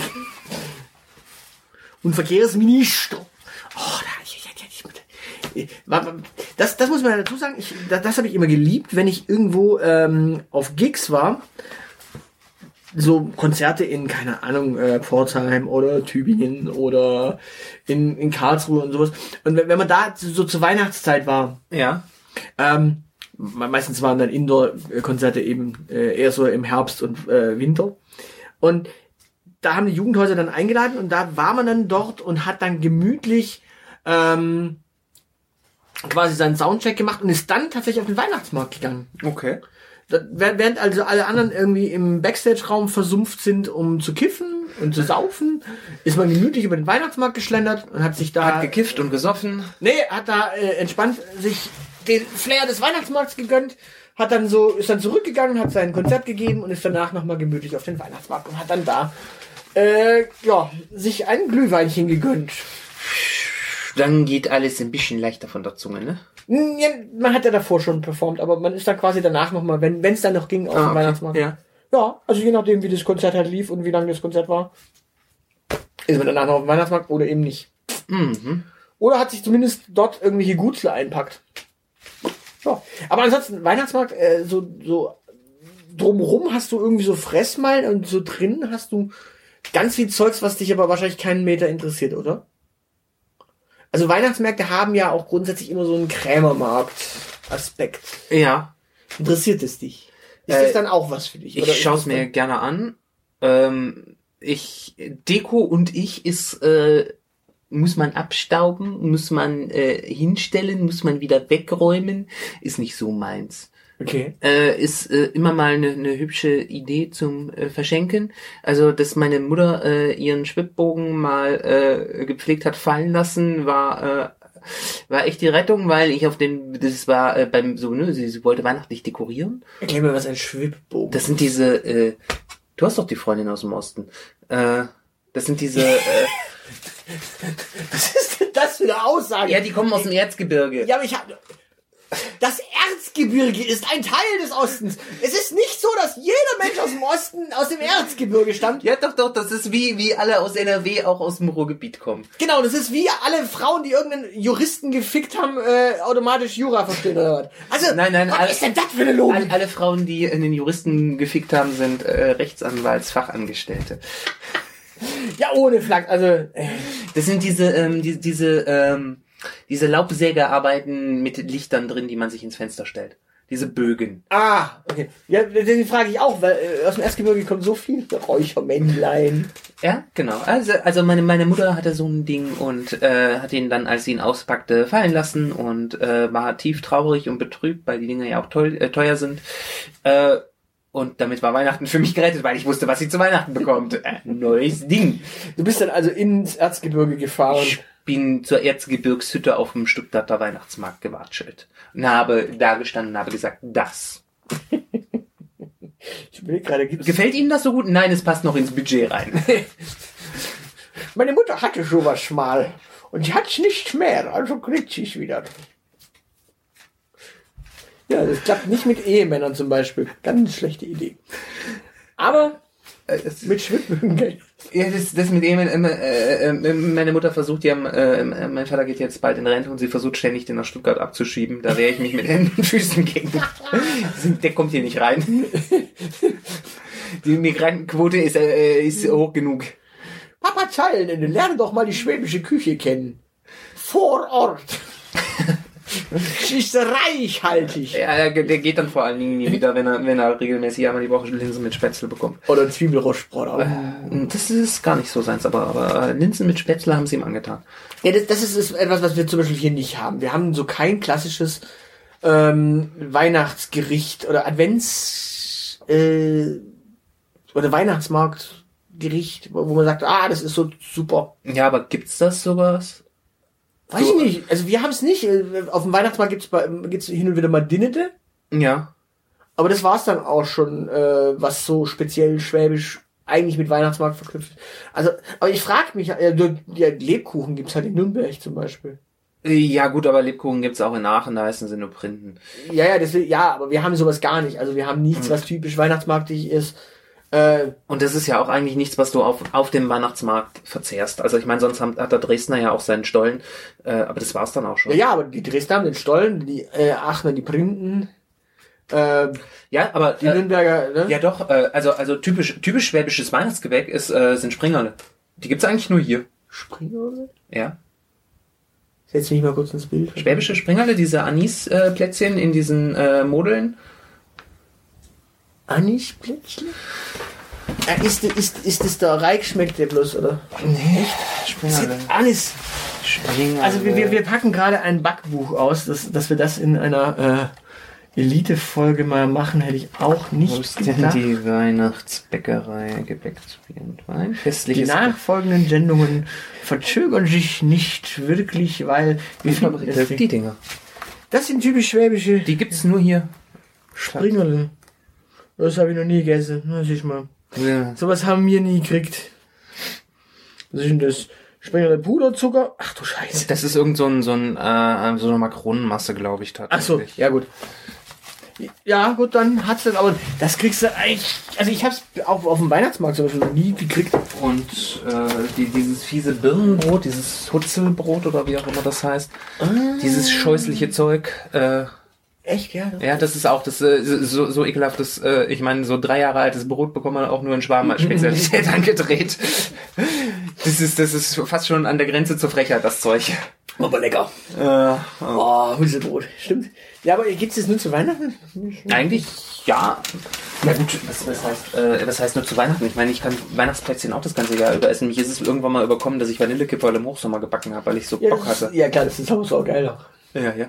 Und Verkehrsminister. Oh, da, ich, ich, ich, ich, das, das muss man dazu sagen, ich, das, das habe ich immer geliebt, wenn ich irgendwo ähm, auf Gigs war. So Konzerte in, keine Ahnung, äh, Pforzheim oder Tübingen oder in, in Karlsruhe und sowas. Und wenn, wenn man da so zur Weihnachtszeit war, Ja. ähm, me- meistens waren dann Indoor-Konzerte eben äh, eher so im Herbst und äh, Winter. Und da haben die Jugendhäuser dann eingeladen und da war man dann dort und hat dann gemütlich ähm, quasi seinen Soundcheck gemacht und ist dann tatsächlich auf den Weihnachtsmarkt gegangen. Okay. Da, während also alle anderen irgendwie im Backstage-Raum versumpft sind, um zu kiffen und zu saufen, ist man gemütlich über den Weihnachtsmarkt geschlendert und hat sich da... Hat gekifft und gesoffen. Nee, hat da äh, entspannt sich den Flair des Weihnachtsmarkts gegönnt, hat dann so, ist dann zurückgegangen, hat sein Konzert gegeben und ist danach nochmal gemütlich auf den Weihnachtsmarkt und hat dann da, äh, ja, sich ein Glühweinchen gegönnt. Dann geht alles ein bisschen leichter von der Zunge, ne? Ja, man hat ja davor schon performt, aber man ist dann quasi danach nochmal, wenn es dann noch ging, auf Ah, dem okay. Weihnachtsmarkt. Ja. Ja, also je nachdem, wie das Konzert halt lief und wie lange das Konzert war, ist man danach noch auf dem Weihnachtsmarkt oder eben nicht. Mhm. Oder hat sich zumindest dort irgendwelche Gutsle einpackt. Ja. Aber ansonsten, Weihnachtsmarkt, äh, so, so drumrum hast du irgendwie so Fressmeilen und so drinnen hast du ganz viel Zeugs, was dich aber wahrscheinlich keinen Meter interessiert, oder? Also Weihnachtsmärkte haben ja auch grundsätzlich immer so einen Krämermarkt-Aspekt. Ja. Interessiert es dich? Ist Äh, das dann auch was für dich? Oder Ich ist schaue das es mir dann- gerne an. Ähm, ich Deko und ich ist äh, muss man abstauben, muss man äh, hinstellen, muss man wieder wegräumen, ist nicht so meins. Okay. Äh, ist äh, immer mal eine, eine hübsche Idee zum äh, Verschenken. Also, dass meine Mutter äh, ihren Schwibbogen mal äh, gepflegt hat fallen lassen, war äh, war echt die Rettung, weil ich auf den, das war äh, beim so, ne, sie, sie wollte weihnachtlich dekorieren. Erklär mir, was ein Schwibbogen Das sind diese, äh, du hast doch die Freundin aus dem Osten. Äh, das sind diese, äh, Was ist denn das für eine Aussage? ja, die kommen aus dem Erzgebirge. Ja, aber ich habe... Das Erzgebirge ist ein Teil des Ostens. Es ist nicht so, dass jeder Mensch aus dem Osten aus dem Erzgebirge stammt. Ja, doch, doch, das ist wie, wie alle aus N R W auch aus dem Ruhrgebiet kommen. Genau, das ist wie alle Frauen, die irgendeinen Juristen gefickt haben, äh, automatisch Jura verstehen oder was. Also, Nein, nein, was alle- ist denn das für eine Logik? Alle, alle Frauen, die in den Juristen gefickt haben, sind äh, Rechtsanwaltsfachangestellte. Ja, ohne Flak, also... Äh. Das sind diese, ähm, die, diese, ähm, diese Laubsägearbeiten mit Lichtern drin, die man sich ins Fenster stellt. Diese Bögen. Ah, okay. Ja, den frage ich auch, weil äh, aus dem Erzgebirge kommt so viel Räuchermännlein. Ja, genau. Also, also meine, meine Mutter hatte so ein Ding und äh, hat ihn dann, als sie ihn auspackte, fallen lassen und äh, war tief traurig und betrübt, weil die Dinger ja auch teuer, äh, teuer sind. Äh, und damit war Weihnachten für mich gerettet, weil ich wusste, was sie zu Weihnachten bekommt. Äh, neues Ding. Du bist dann also ins Erzgebirge gefahren. Ich bin zur Erzgebirgshütte auf dem Stuttgarter Weihnachtsmarkt gewatschelt und habe da gestanden und habe gesagt, das. Ich überlege gerade, gibt's... Gefällt Ihnen das so gut? Nein, es passt noch ins Budget rein. Meine Mutter hatte sowas mal. Und die hat's nicht mehr, also kriegt sie's wieder. Ja, das klappt nicht mit Ehemännern zum Beispiel. Ganz schlechte Idee. Aber Äh, es- mit Schwibbogen, gell? Ja, das, das mit ihm, äh, äh, äh, meine Mutter versucht ja, äh, äh, mein Vater geht jetzt bald in Rente und sie versucht ständig den nach Stuttgart abzuschieben. Da wehre ich mich mit Händen und Füßen gegen. Der kommt hier nicht rein. Die Migrantenquote ist, äh, ist hoch genug. Papa Zeilen, lerne doch mal die schwäbische Küche kennen. Vor Ort. Sie ist reichhaltig. Ja, der, der geht dann vor allen Dingen nie wieder, wenn er, wenn er regelmäßig einmal die Woche Linsen mit Spätzle bekommt. Oder Zwiebelrostbrot. Äh, Das ist gar nicht so seins, aber, aber Linsen mit Spätzle haben sie ihm angetan. Ja, das, das ist, ist etwas, was wir zum Beispiel hier nicht haben. Wir haben so kein klassisches ähm, Weihnachtsgericht oder Advents äh, oder Weihnachtsmarktgericht, wo wo man sagt, ah, das ist so super. Ja, aber gibt's das sowas? Weiß So. ich nicht. Also wir haben es nicht. Auf dem Weihnachtsmarkt gibt's bei- gibt's hin und wieder mal Dinnete. Ja. Aber das war's dann auch schon, äh, was so speziell schwäbisch eigentlich mit Weihnachtsmarkt verknüpft ist. Also, aber ich frage mich, äh, ja, Lebkuchen gibt's halt in Nürnberg zum Beispiel. Ja, gut, aber Lebkuchen gibt's auch in Aachen, da heißen sie nur Printen. Ja, ja, das, ja, aber wir haben sowas gar nicht. Also wir haben nichts, was typisch weihnachtsmarktig ist. Äh, Und das ist ja auch eigentlich nichts, was du auf, auf dem Weihnachtsmarkt verzehrst. Also ich meine, sonst hat, hat der Dresdner ja auch seinen Stollen, äh, aber das war's dann auch schon. ja, ja, aber die Dresdner haben den Stollen, die äh, Aachener die Printen, äh, Ja, aber die äh, Nürnberger, ne? ja doch, äh, also also typisch typisch schwäbisches Weihnachtsgebäck ist äh, sind Springerle. Die gibt's eigentlich nur hier. Springerle? Ja. Setz mich mal kurz ins Bild. Schwäbische Springerle, diese Anis-Plätzchen äh, Plätzchen in diesen äh, Modeln. Anisplätzchen? Äh, ist, ist, ist das der Reich, schmeckt der bloß, oder? Nee, Das ist Anis. Springer. Also wir, wir, wir packen gerade ein Backbuch aus, dass, dass wir das in einer äh, Elite-Folge mal machen, hätte ich auch Wo nicht ist denn gedacht. die Weihnachtsbäckerei? Gebäck zu Bier und Wein? Die Festliches nachfolgenden Sendungen verzögern sich nicht wirklich, weil wir finden es- Die Dinger. das sind typisch schwäbische Die gibt's nur hier. Springerle. Das habe ich noch nie gegessen. Na, sieh mal. Ja. Sowas haben wir nie gekriegt. Was ist denn das? Springerle Puderzucker? Ach du Scheiße. Das ist irgend so ein, so ein, äh, so eine Makronenmasse, glaube ich, Ach so, tatsächlich. ja gut. Ja, gut, dann hat's das, aber das kriegst du eigentlich, also ich hab's auch auf dem Weihnachtsmarkt zum Beispiel noch nie gekriegt. Und äh, die, dieses fiese Birnenbrot, dieses Hutzelbrot oder wie auch immer das heißt, dieses scheußliche Zeug, äh, Echt, ja? ja, das ist auch das äh, so, so ekelhaftes, äh, ich meine, so drei Jahre altes Brot bekommt man auch nur in Schwaben als Spezialität angedreht. Das ist, das ist fast schon an der Grenze zur Frechheit, das Zeug. Aber lecker. Äh, Oh, Hülsebrot, stimmt. Ja, aber gibt's das nur zu Weihnachten? Eigentlich ja. Na gut, was, was, heißt, äh, was heißt nur zu Weihnachten? Ich meine, ich kann Weihnachtsplätzchen auch das ganze Jahr über essen. Mich ist es irgendwann mal überkommen, dass ich Vanillekipferl im Hochsommer gebacken habe, weil ich so Ja, Bock das hatte. ist, ja klar, das ist aber so geil auch. Ja, ja.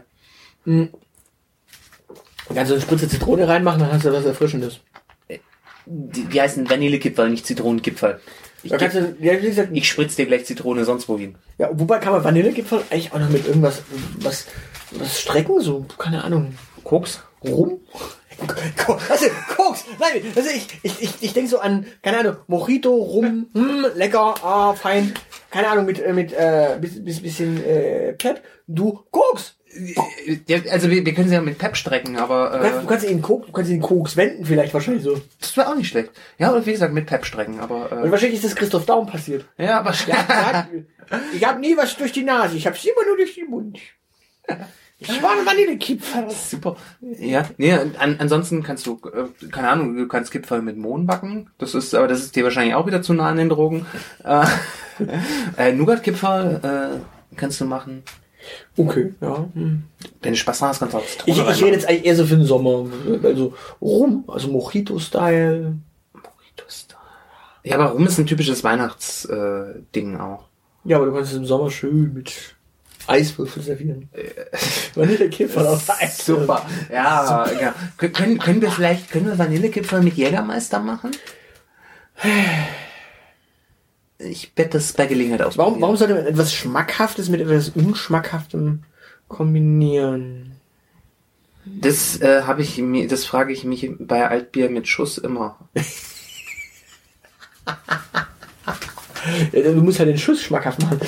Kannst du eine Spritze Zitrone reinmachen, dann hast du was Erfrischendes. Die, die heißen Vanillekipferl, nicht Zitronenkipferl. Ich, Da kannst du, ja, wie gesagt, ich spritz dir gleich Zitrone sonst wohin. ja, wobei kann man Vanillegipfel eigentlich auch noch mit irgendwas, was, was strecken, so, keine Ahnung, Koks? rum? Also, Koks, nein, also ich, ich, ich, ich denke so an, keine Ahnung, Mojito, rum, hm, lecker, ah, fein, keine Ahnung, mit, äh, mit, äh, bis, bis, bisschen, äh, Pep, du, Koks! Ja, also wir, wir können sie ja mit Pep strecken, aber Du kannst, äh, du kannst ihn Koks, du kannst ihn Koks wenden, vielleicht wahrscheinlich so. das wäre auch nicht schlecht. Ja, oder wie gesagt, mit Pep strecken, aber Und äh, wahrscheinlich ist das Christoph Daum passiert. ja, aber Der hat, ich habe nie was durch die Nase, ich hab's immer nur durch den Mund. Ich war ein Vanillekipferl. super. Ja, nee, an, ansonsten kannst du, äh, keine Ahnung, du kannst Kipferl mit Mohn backen. Das ist, aber das ist dir wahrscheinlich auch wieder zu nah an den Drogen. Äh, äh, Nougat-Kipferl äh, kannst du machen. Okay, ja. Hm. Wenn du Spaß hast, kannst du auch Ich, Zitrone ich rede jetzt eigentlich eher so für den Sommer. Also rum, also Mojito-Style. Ja, aber Rum ist ein typisches Weihnachtsding äh, Ding auch. Ja, aber du kannst es im Sommer schön mit Eiswürfel servieren. Vanillekipferl aus Eis. Super. Ja, ja. Kön- Können, können wir vielleicht, können wir Vanillekipferl mit Jägermeister machen? Ich werde das bei Gelegenheit ausprobieren. Warum, warum sollte man etwas Schmackhaftes mit etwas Unschmackhaftem kombinieren? Das äh, habe ich mir, das frage ich mich bei Altbier mit Schuss immer. Ja, du musst halt den Schuss schmackhaft machen.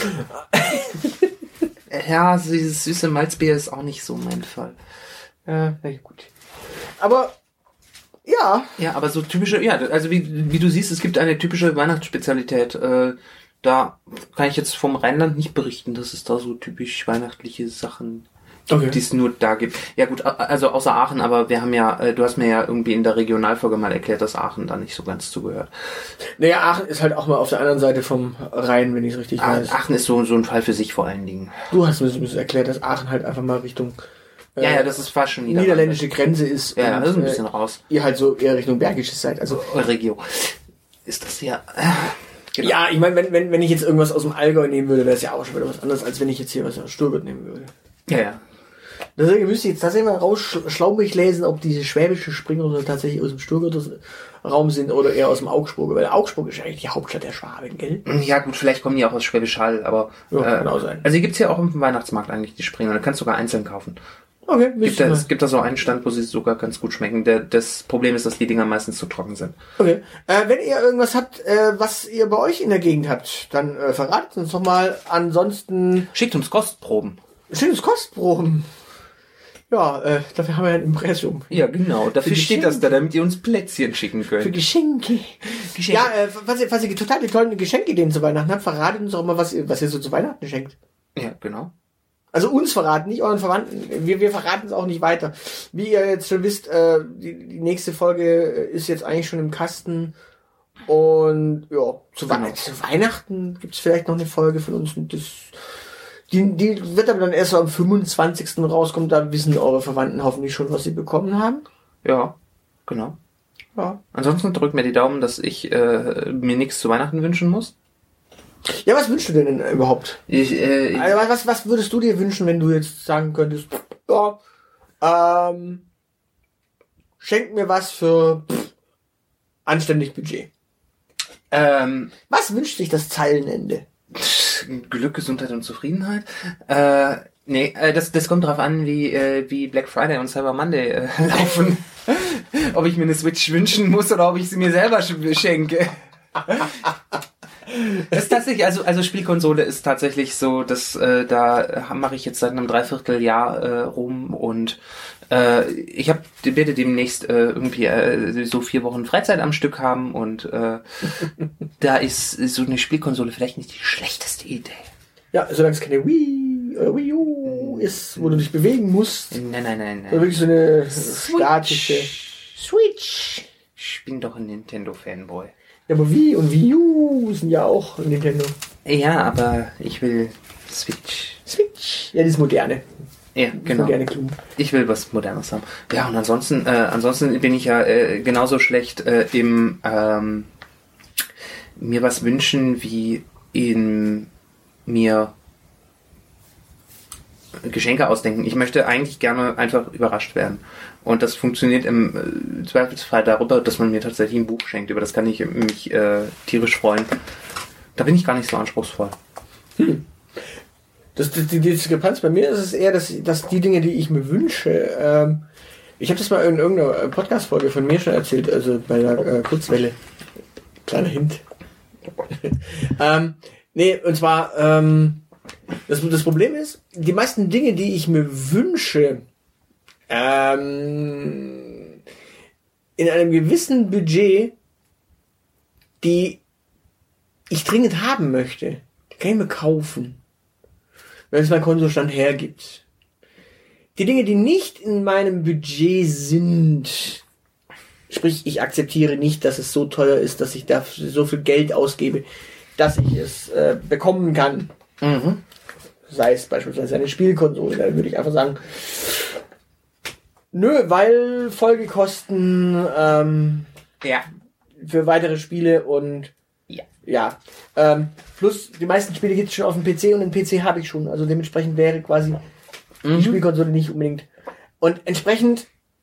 Ja, so dieses süße Malzbier ist auch nicht so mein Fall. Ja, na gut. Aber, ja. Ja, aber so typische, ja, also wie, wie du siehst, es gibt eine typische Weihnachtsspezialität. Äh, da kann ich jetzt vom Rheinland nicht berichten, dass es da so typisch weihnachtliche Sachen Okay. die es nur da gibt. Ja gut, also außer Aachen, aber wir haben ja, äh, du hast mir ja irgendwie in der Regionalfolge mal erklärt, dass Aachen da nicht so ganz zugehört. Naja, Aachen ist halt auch mal auf der anderen Seite vom Rhein, wenn ich es richtig Ah, weiß. Aachen ist so, so ein Fall für sich vor allen Dingen. Du hast mir so ein bisschen erklärt, dass Aachen halt einfach mal Richtung äh, Ja, ja, das ist fast schon Niederlande. niederländische Grenze ist. Ja, und, das ist ein äh, bisschen raus. ihr halt so eher Richtung Bergisches seid. Also Regio. Ist das ja... Äh, genau. ja, ich meine, wenn, wenn, wenn ich jetzt irgendwas aus dem Allgäu nehmen würde, wäre es ja auch schon wieder was anderes, als wenn ich jetzt hier was aus Stuttgart nehmen würde. Ja, ja. Deswegen müsste ich jetzt tatsächlich mal rausschlaumig lesen, ob diese schwäbische Springer tatsächlich aus dem Stuttgarter Raum sind oder eher aus dem Augsburger, weil Augsburg ist eigentlich die Hauptstadt der Schwaben, gell? Ja gut, vielleicht kommen die auch aus Schwäbisch Hall, aber... Ja, äh, kann auch sein. Also die gibt's ja auch im Weihnachtsmarkt eigentlich, die Springer. Da kannst du sogar einzeln kaufen. Okay, Gibt da, es gibt da so einen Stand, wo sie sogar ganz gut schmecken. Der, das Problem ist, dass die Dinger meistens zu trocken sind. Okay. Äh, wenn ihr irgendwas habt, äh, was ihr bei euch in der Gegend habt, dann äh, verratet uns doch mal. Ansonsten Schickt uns Kostproben. schönes Kostproben. Ja, äh, dafür haben wir ein Impressum. Ja, genau. Dafür Für steht das da, damit ihr uns Plätzchen schicken Für könnt. Geschenke. Geschenke. Ja, äh, falls ihr, falls ihr total die tollen Geschenkideen zu Weihnachten habt, verratet uns auch mal, was ihr, was ihr so zu Weihnachten schenkt. Ja, genau. Also uns verraten, nicht euren Verwandten. Wir, wir verraten es auch nicht weiter. Wie ihr jetzt schon wisst, äh, die, die nächste Folge ist jetzt eigentlich schon im Kasten. Und ja, zu, Genau. Wei- zu Weihnachten gibt's vielleicht noch eine Folge von uns. Und das, die, die wird aber dann erst so am fünfundzwanzigsten rauskommen. Da wissen eure Verwandten hoffentlich schon, was sie bekommen haben. Ja, genau. Ja. Ansonsten drückt mir die Daumen, dass ich äh, mir nichts zu Weihnachten wünschen muss. Ja, was wünschst du denn, denn überhaupt? Ich, äh, Also, was, was würdest du dir wünschen, wenn du jetzt sagen könntest, ja, ähm, schenk mir was für pff, anständig Budget. ähm, Was wünscht sich das Zeilenende? Glück, Gesundheit und Zufriedenheit. Äh, nee, äh, das, das kommt drauf an, wie, äh, wie Black Friday und Cyber Monday äh, laufen. Ob ich mir eine Switch wünschen muss oder ob ich sie mir selber sch- schenke. Das ist tatsächlich, also, also Spielkonsole ist tatsächlich so, dass äh, da mache ich jetzt seit einem Dreivierteljahr äh, rum und äh, ich hab, werde demnächst äh, irgendwie äh, so vier Wochen Freizeit am Stück haben und äh, da ist so eine Spielkonsole vielleicht nicht die schlechteste Idee. Ja, solange es keine Wii oder Wii U ist, wo du dich bewegen musst. Nein, nein, nein, Oder nein. wirklich so eine statische Switch. Ich bin doch ein Nintendo-Fanboy. Ja, aber Wii und Wii U sind ja auch Nintendo. Ja, aber ich will Switch. Switch. Ja, die ist moderne. Ja, genau. Moderne Klum. Ich will was Modernes haben. Ja, und ansonsten, äh, ansonsten bin ich ja äh, genauso schlecht äh, im ähm, mir was wünschen wie in mir Geschenke ausdenken. Ich möchte eigentlich gerne einfach überrascht werden. Und das funktioniert im äh, Zweifelsfall darüber, dass man mir tatsächlich ein Buch schenkt. Über das kann ich mich äh, tierisch freuen. Da bin ich gar nicht so anspruchsvoll. Hm. Das, die, die Diskrepanz bei mir ist es eher, dass, dass die Dinge, die ich mir wünsche, ähm, ich habe das mal in irgendeiner Podcast-Folge von mir schon erzählt, also bei der äh, Kurzwelle. Kleiner Hint. ähm, nee, und zwar, ähm, das, das Problem ist, die meisten Dinge, die ich mir wünsche, ähm, in einem gewissen Budget, die ich dringend haben möchte, die kann ich mir kaufen, wenn es mein Kontostand hergibt. Die Dinge, die nicht in meinem Budget sind, sprich, ich akzeptiere nicht, dass es so teuer ist, dass ich dafür so viel Geld ausgebe, dass ich es äh, bekommen kann. Mhm. Sei es beispielsweise eine Spielkonsole, dann würde ich einfach sagen, nö, weil Folgekosten ähm, Ja. für weitere Spiele und Ja. ja. Ähm, plus, die meisten Spiele gibt es schon auf dem P C und den P C habe ich schon. Also dementsprechend wäre quasi Mhm. die Spielkonsole nicht unbedingt. Und entsprechend,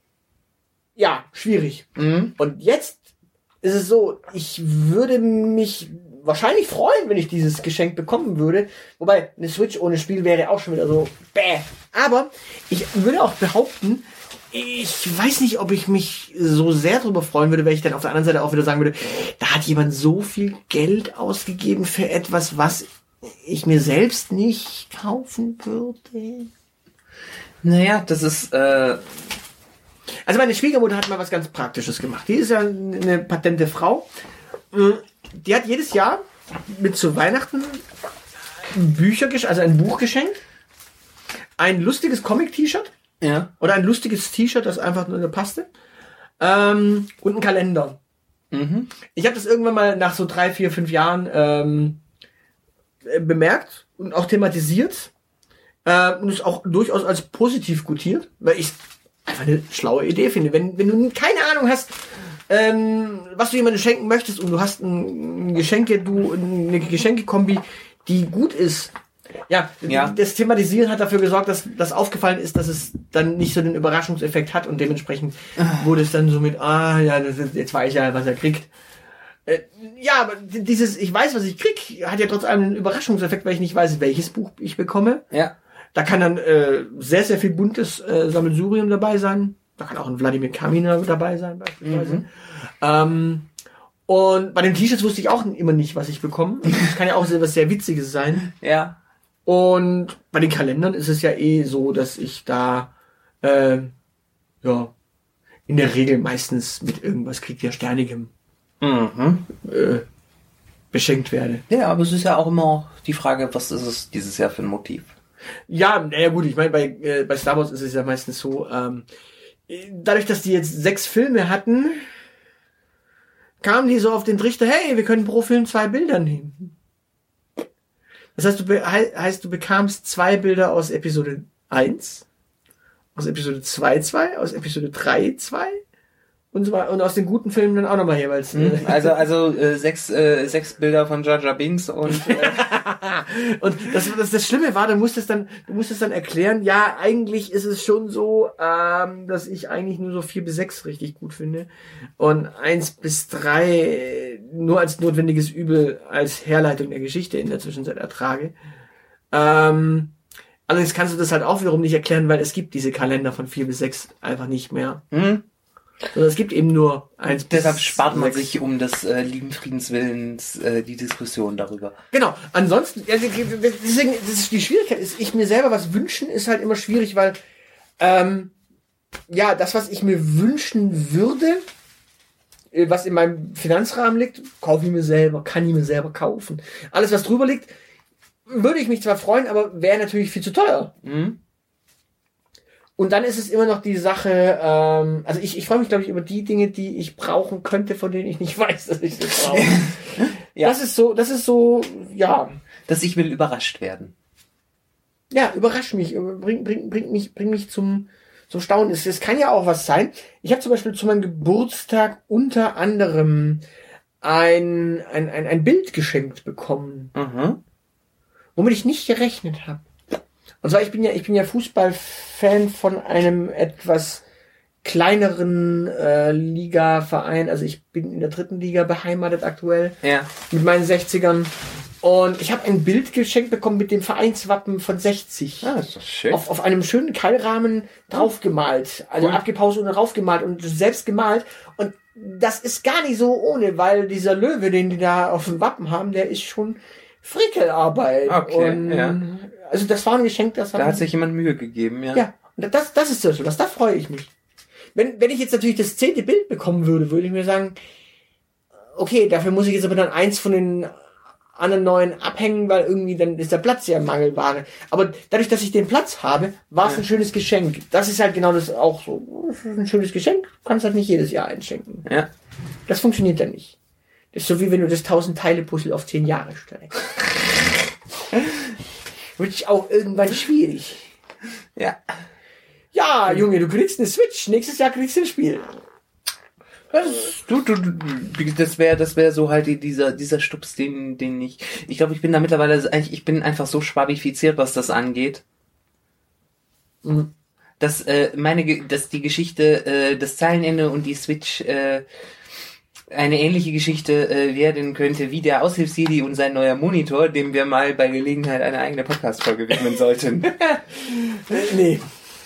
ja, schwierig. Mhm. Und jetzt ist es so, ich würde mich wahrscheinlich freuen, wenn ich dieses Geschenk bekommen würde. Wobei, eine Switch ohne Spiel wäre auch schon wieder so, bäh. Aber ich würde auch behaupten, ich weiß nicht, ob ich mich so sehr darüber freuen würde, weil ich dann auf der anderen Seite auch wieder sagen würde, da hat jemand so viel Geld ausgegeben für etwas, was ich mir selbst nicht kaufen würde. Naja, das ist, äh, Also meine Schwiegermutter hat mal was ganz Praktisches gemacht. Die ist ja eine patente Frau. Die hat jedes Jahr mit zu Weihnachten Bücher, gesch- also ein Buch geschenkt, ein lustiges Comic-T-Shirt ja. oder ein lustiges T-Shirt, das einfach nur passte, ähm, und ein Kalender. Mhm. Ich habe das irgendwann mal nach so drei, vier, fünf Jahren ähm, äh, bemerkt und auch thematisiert äh, und es auch durchaus als positiv gutiert, weil ich einfach eine schlaue Idee finde. Wenn, wenn du keine Ahnung hast, ähm, was du jemandem schenken möchtest und du hast ein, ein Geschenke, du eine Geschenkekombi, die gut ist. Ja, Ja. das Thematisieren hat dafür gesorgt, dass das aufgefallen ist, dass es dann nicht so den Überraschungseffekt hat und dementsprechend wurde es dann so mit, ah ja, das ist, jetzt weiß ich ja, was er kriegt. Äh, ja, aber dieses, ich weiß, was ich krieg, hat ja trotz allem einen Überraschungseffekt, weil ich nicht weiß, welches Buch ich bekomme. Ja. Da kann dann äh, sehr, sehr viel buntes äh, Sammelsurium dabei sein. Da kann auch ein Wladimir Kaminer dabei sein, beispielsweise. Mhm. Ähm, und bei den T-Shirts wusste ich auch immer nicht, was ich bekomme. Das kann ja auch sehr, was sehr Witziges sein. Ja. Und bei den Kalendern ist es ja eh so, dass ich da äh, ja in der Regel meistens mit irgendwas kriegt ja Sternigem Mhm. äh, beschenkt werde. Ja, aber es ist ja auch immer die Frage, was ist es dieses Jahr für ein Motiv? Ja, naja gut, ich meine, bei, äh, bei Star Wars ist es ja meistens so, ähm, dadurch, dass die jetzt sechs Filme hatten, kamen die so auf den Trichter, hey, wir können pro Film zwei Bilder nehmen. Das heißt, du, be he heißt, du bekamst zwei Bilder aus Episode eins, aus Episode zwei Komma zwei, aus Episode drei Komma zwei und so weiter. Und aus den guten Filmen dann auch nochmal jeweils. Mhm. Also, also äh, sechs, äh, sechs Bilder von Jar Jar Binks und äh, und das, das, das Schlimme war, du musstest dann, du musstest dann erklären, ja, eigentlich ist es schon so, ähm, dass ich eigentlich nur so vier bis sechs richtig gut finde und eins bis drei nur als notwendiges Übel als Herleitung der Geschichte in der Zwischenzeit ertrage. Ähm, allerdings kannst du das halt auch wiederum nicht erklären, weil es gibt diese Kalender von vier bis sechs einfach nicht mehr. hm? Sondern es gibt eben nur eins bis Deshalb spart man sechs. sich um des äh, lieben Friedenswillens äh, die Diskussion darüber. Genau. Ansonsten, ja, deswegen, das ist die Schwierigkeit ist, ich mir selber was wünschen, ist halt immer schwierig, weil ähm, ja, das, was ich mir wünschen würde, äh, was in meinem Finanzrahmen liegt, kaufe ich mir selber, kann ich mir selber kaufen. Alles, was drüber liegt, würde ich mich zwar freuen, aber wäre natürlich viel zu teuer. Mhm. Und dann ist es immer noch die Sache, ähm, also ich, ich freue mich, glaube ich, über die Dinge, die ich brauchen könnte, von denen ich nicht weiß, dass ich sie brauche. Ja. Das ist so, das ist so, ja. Dass ich will überrascht werden. Ja, überrasch mich, bring, bring, bring mich, bring mich zum, zum Staunen. Es, es kann ja auch was sein. Ich habe zum Beispiel zu meinem Geburtstag unter anderem ein, ein, ein, ein Bild geschenkt bekommen, Mhm. womit ich nicht gerechnet habe. Und zwar, ich bin ja, ich bin ja Fußballfan von einem etwas kleineren äh, Liga-Verein. Also ich bin in der dritten Liga beheimatet aktuell Ja. mit meinen sechzigern. Und ich habe ein Bild geschenkt bekommen mit dem Vereinswappen von sechzig. Ah, ist doch schön. Auf, auf einem schönen Keilrahmen draufgemalt. Also Cool. abgepaust und draufgemalt und selbst gemalt. Und das ist gar nicht so ohne, weil dieser Löwe, den die da auf dem Wappen haben, der ist schon Frickelarbeit. Okay, und ja. Also das war ein Geschenk, das Da haben- hat sich jemand Mühe gegeben, ja. ja, und das, das ist so, das, da freue ich mich. Wenn, wenn ich jetzt natürlich das zehnte Bild bekommen würde, würde ich mir sagen, okay, dafür muss ich jetzt aber dann eins von den anderen neuen abhängen, weil irgendwie dann ist der Platz ja Mangelware. Aber dadurch, dass ich den Platz habe, war es Ja. ein schönes Geschenk. Das ist halt genau das auch so. Das ist ein schönes Geschenk, du kannst halt nicht jedes Jahr einschenken. Ja. Das funktioniert dann nicht. Das ist so wie wenn du das tausend-Teile-Puzzle auf zehn Jahre stellst. Wird ich auch irgendwann schwierig. Ja. Ja, Junge, du kriegst eine Switch. Nächstes Jahr kriegst du ein Spiel. Das ist, Du, du, du, das wäre, das wäre so halt die, dieser, dieser Stups, den, den ich, ich glaube, ich bin da mittlerweile eigentlich, ich bin einfach so schwabifiziert, was das angeht. Mhm. Dass, äh, meine, Ge- dass die Geschichte, äh, das Zeilenende und die Switch, äh, eine ähnliche Geschichte äh, werden könnte wie der Aushilfs-Jedi und sein neuer Monitor, dem wir mal bei Gelegenheit eine eigene Podcast-Folge widmen sollten. nee.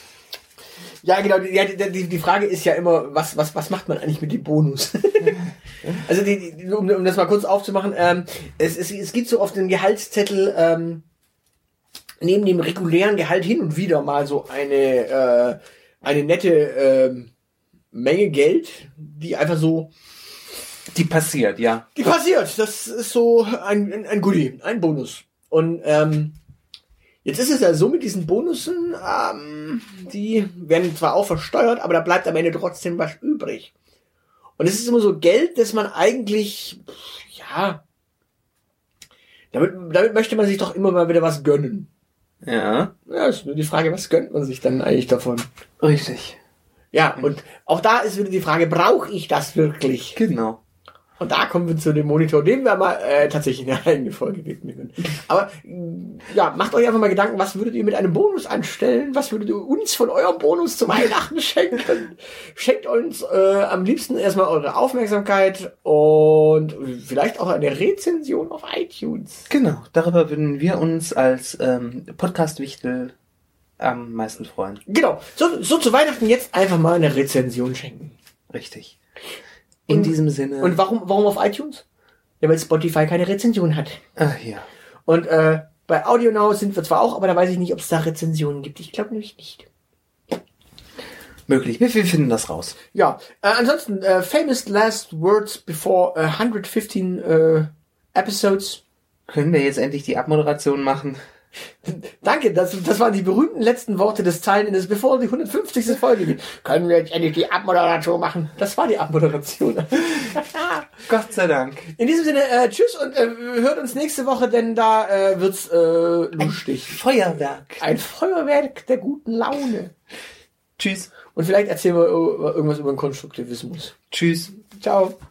Ja, genau. Die, die, die Frage ist ja immer, was, was, was macht man eigentlich mit dem Bonus? also, die, die, um, um das mal kurz aufzumachen, ähm, es, es, es gibt so auf den Gehaltszettel, ähm, neben dem regulären Gehalt hin und wieder mal so eine, äh, eine nette ähm, Menge Geld, die einfach so, Die passiert, ja. die passiert. Das ist so ein, ein, ein Goodie, ein Bonus. Und ähm, jetzt ist es ja so mit diesen Bonussen, ähm, die werden zwar auch versteuert, aber da bleibt am Ende trotzdem was übrig. Und es ist immer so Geld, das man eigentlich, ja, damit, damit möchte man sich doch immer mal wieder was gönnen. Ja. Ja, ist nur die Frage, was gönnt man sich dann eigentlich davon? Richtig. Ja, und auch da ist wieder die Frage, brauche ich das wirklich? Genau. Und da kommen wir zu dem Monitor, den wir mal äh, tatsächlich in der eigenen Folge widmen können. Aber mh, ja, macht euch einfach mal Gedanken, was würdet ihr mit einem Bonus anstellen? Was würdet ihr uns von eurem Bonus zu Weihnachten schenken? Schenkt uns äh, am liebsten erstmal eure Aufmerksamkeit und vielleicht auch eine Rezension auf iTunes. Genau. Darüber würden wir uns als ähm, Podcast-Wichtel am meisten freuen. Genau, so, so zu Weihnachten jetzt einfach mal eine Rezension schenken. Richtig. In Und- diesem Sinne. Und warum, warum auf iTunes? Ja, weil Spotify keine Rezension hat. Ach ja. Und äh, bei AudioNow sind wir zwar auch, aber da weiß ich nicht, ob es da Rezensionen gibt. Ich glaube nämlich nicht. Möglich. Wir, wir finden das raus. Ja, äh, ansonsten, äh, famous last words before uh, hundertfifteen äh, episodes. Können wir jetzt endlich die Abmoderation machen? Danke, das, das waren die berühmten letzten Worte des Zeilenendes, bevor die hundertfünfzigste Folge geht. Können wir jetzt endlich die Abmoderation machen? Das war die Abmoderation. Gott sei Dank. In diesem Sinne, äh, tschüss und äh, hört uns nächste Woche, denn da äh, wird's äh, lustig. Feuerwerk. Ein Feuerwerk der guten Laune. Tschüss. Und vielleicht erzählen wir irgendwas über den Konstruktivismus. Tschüss. Ciao.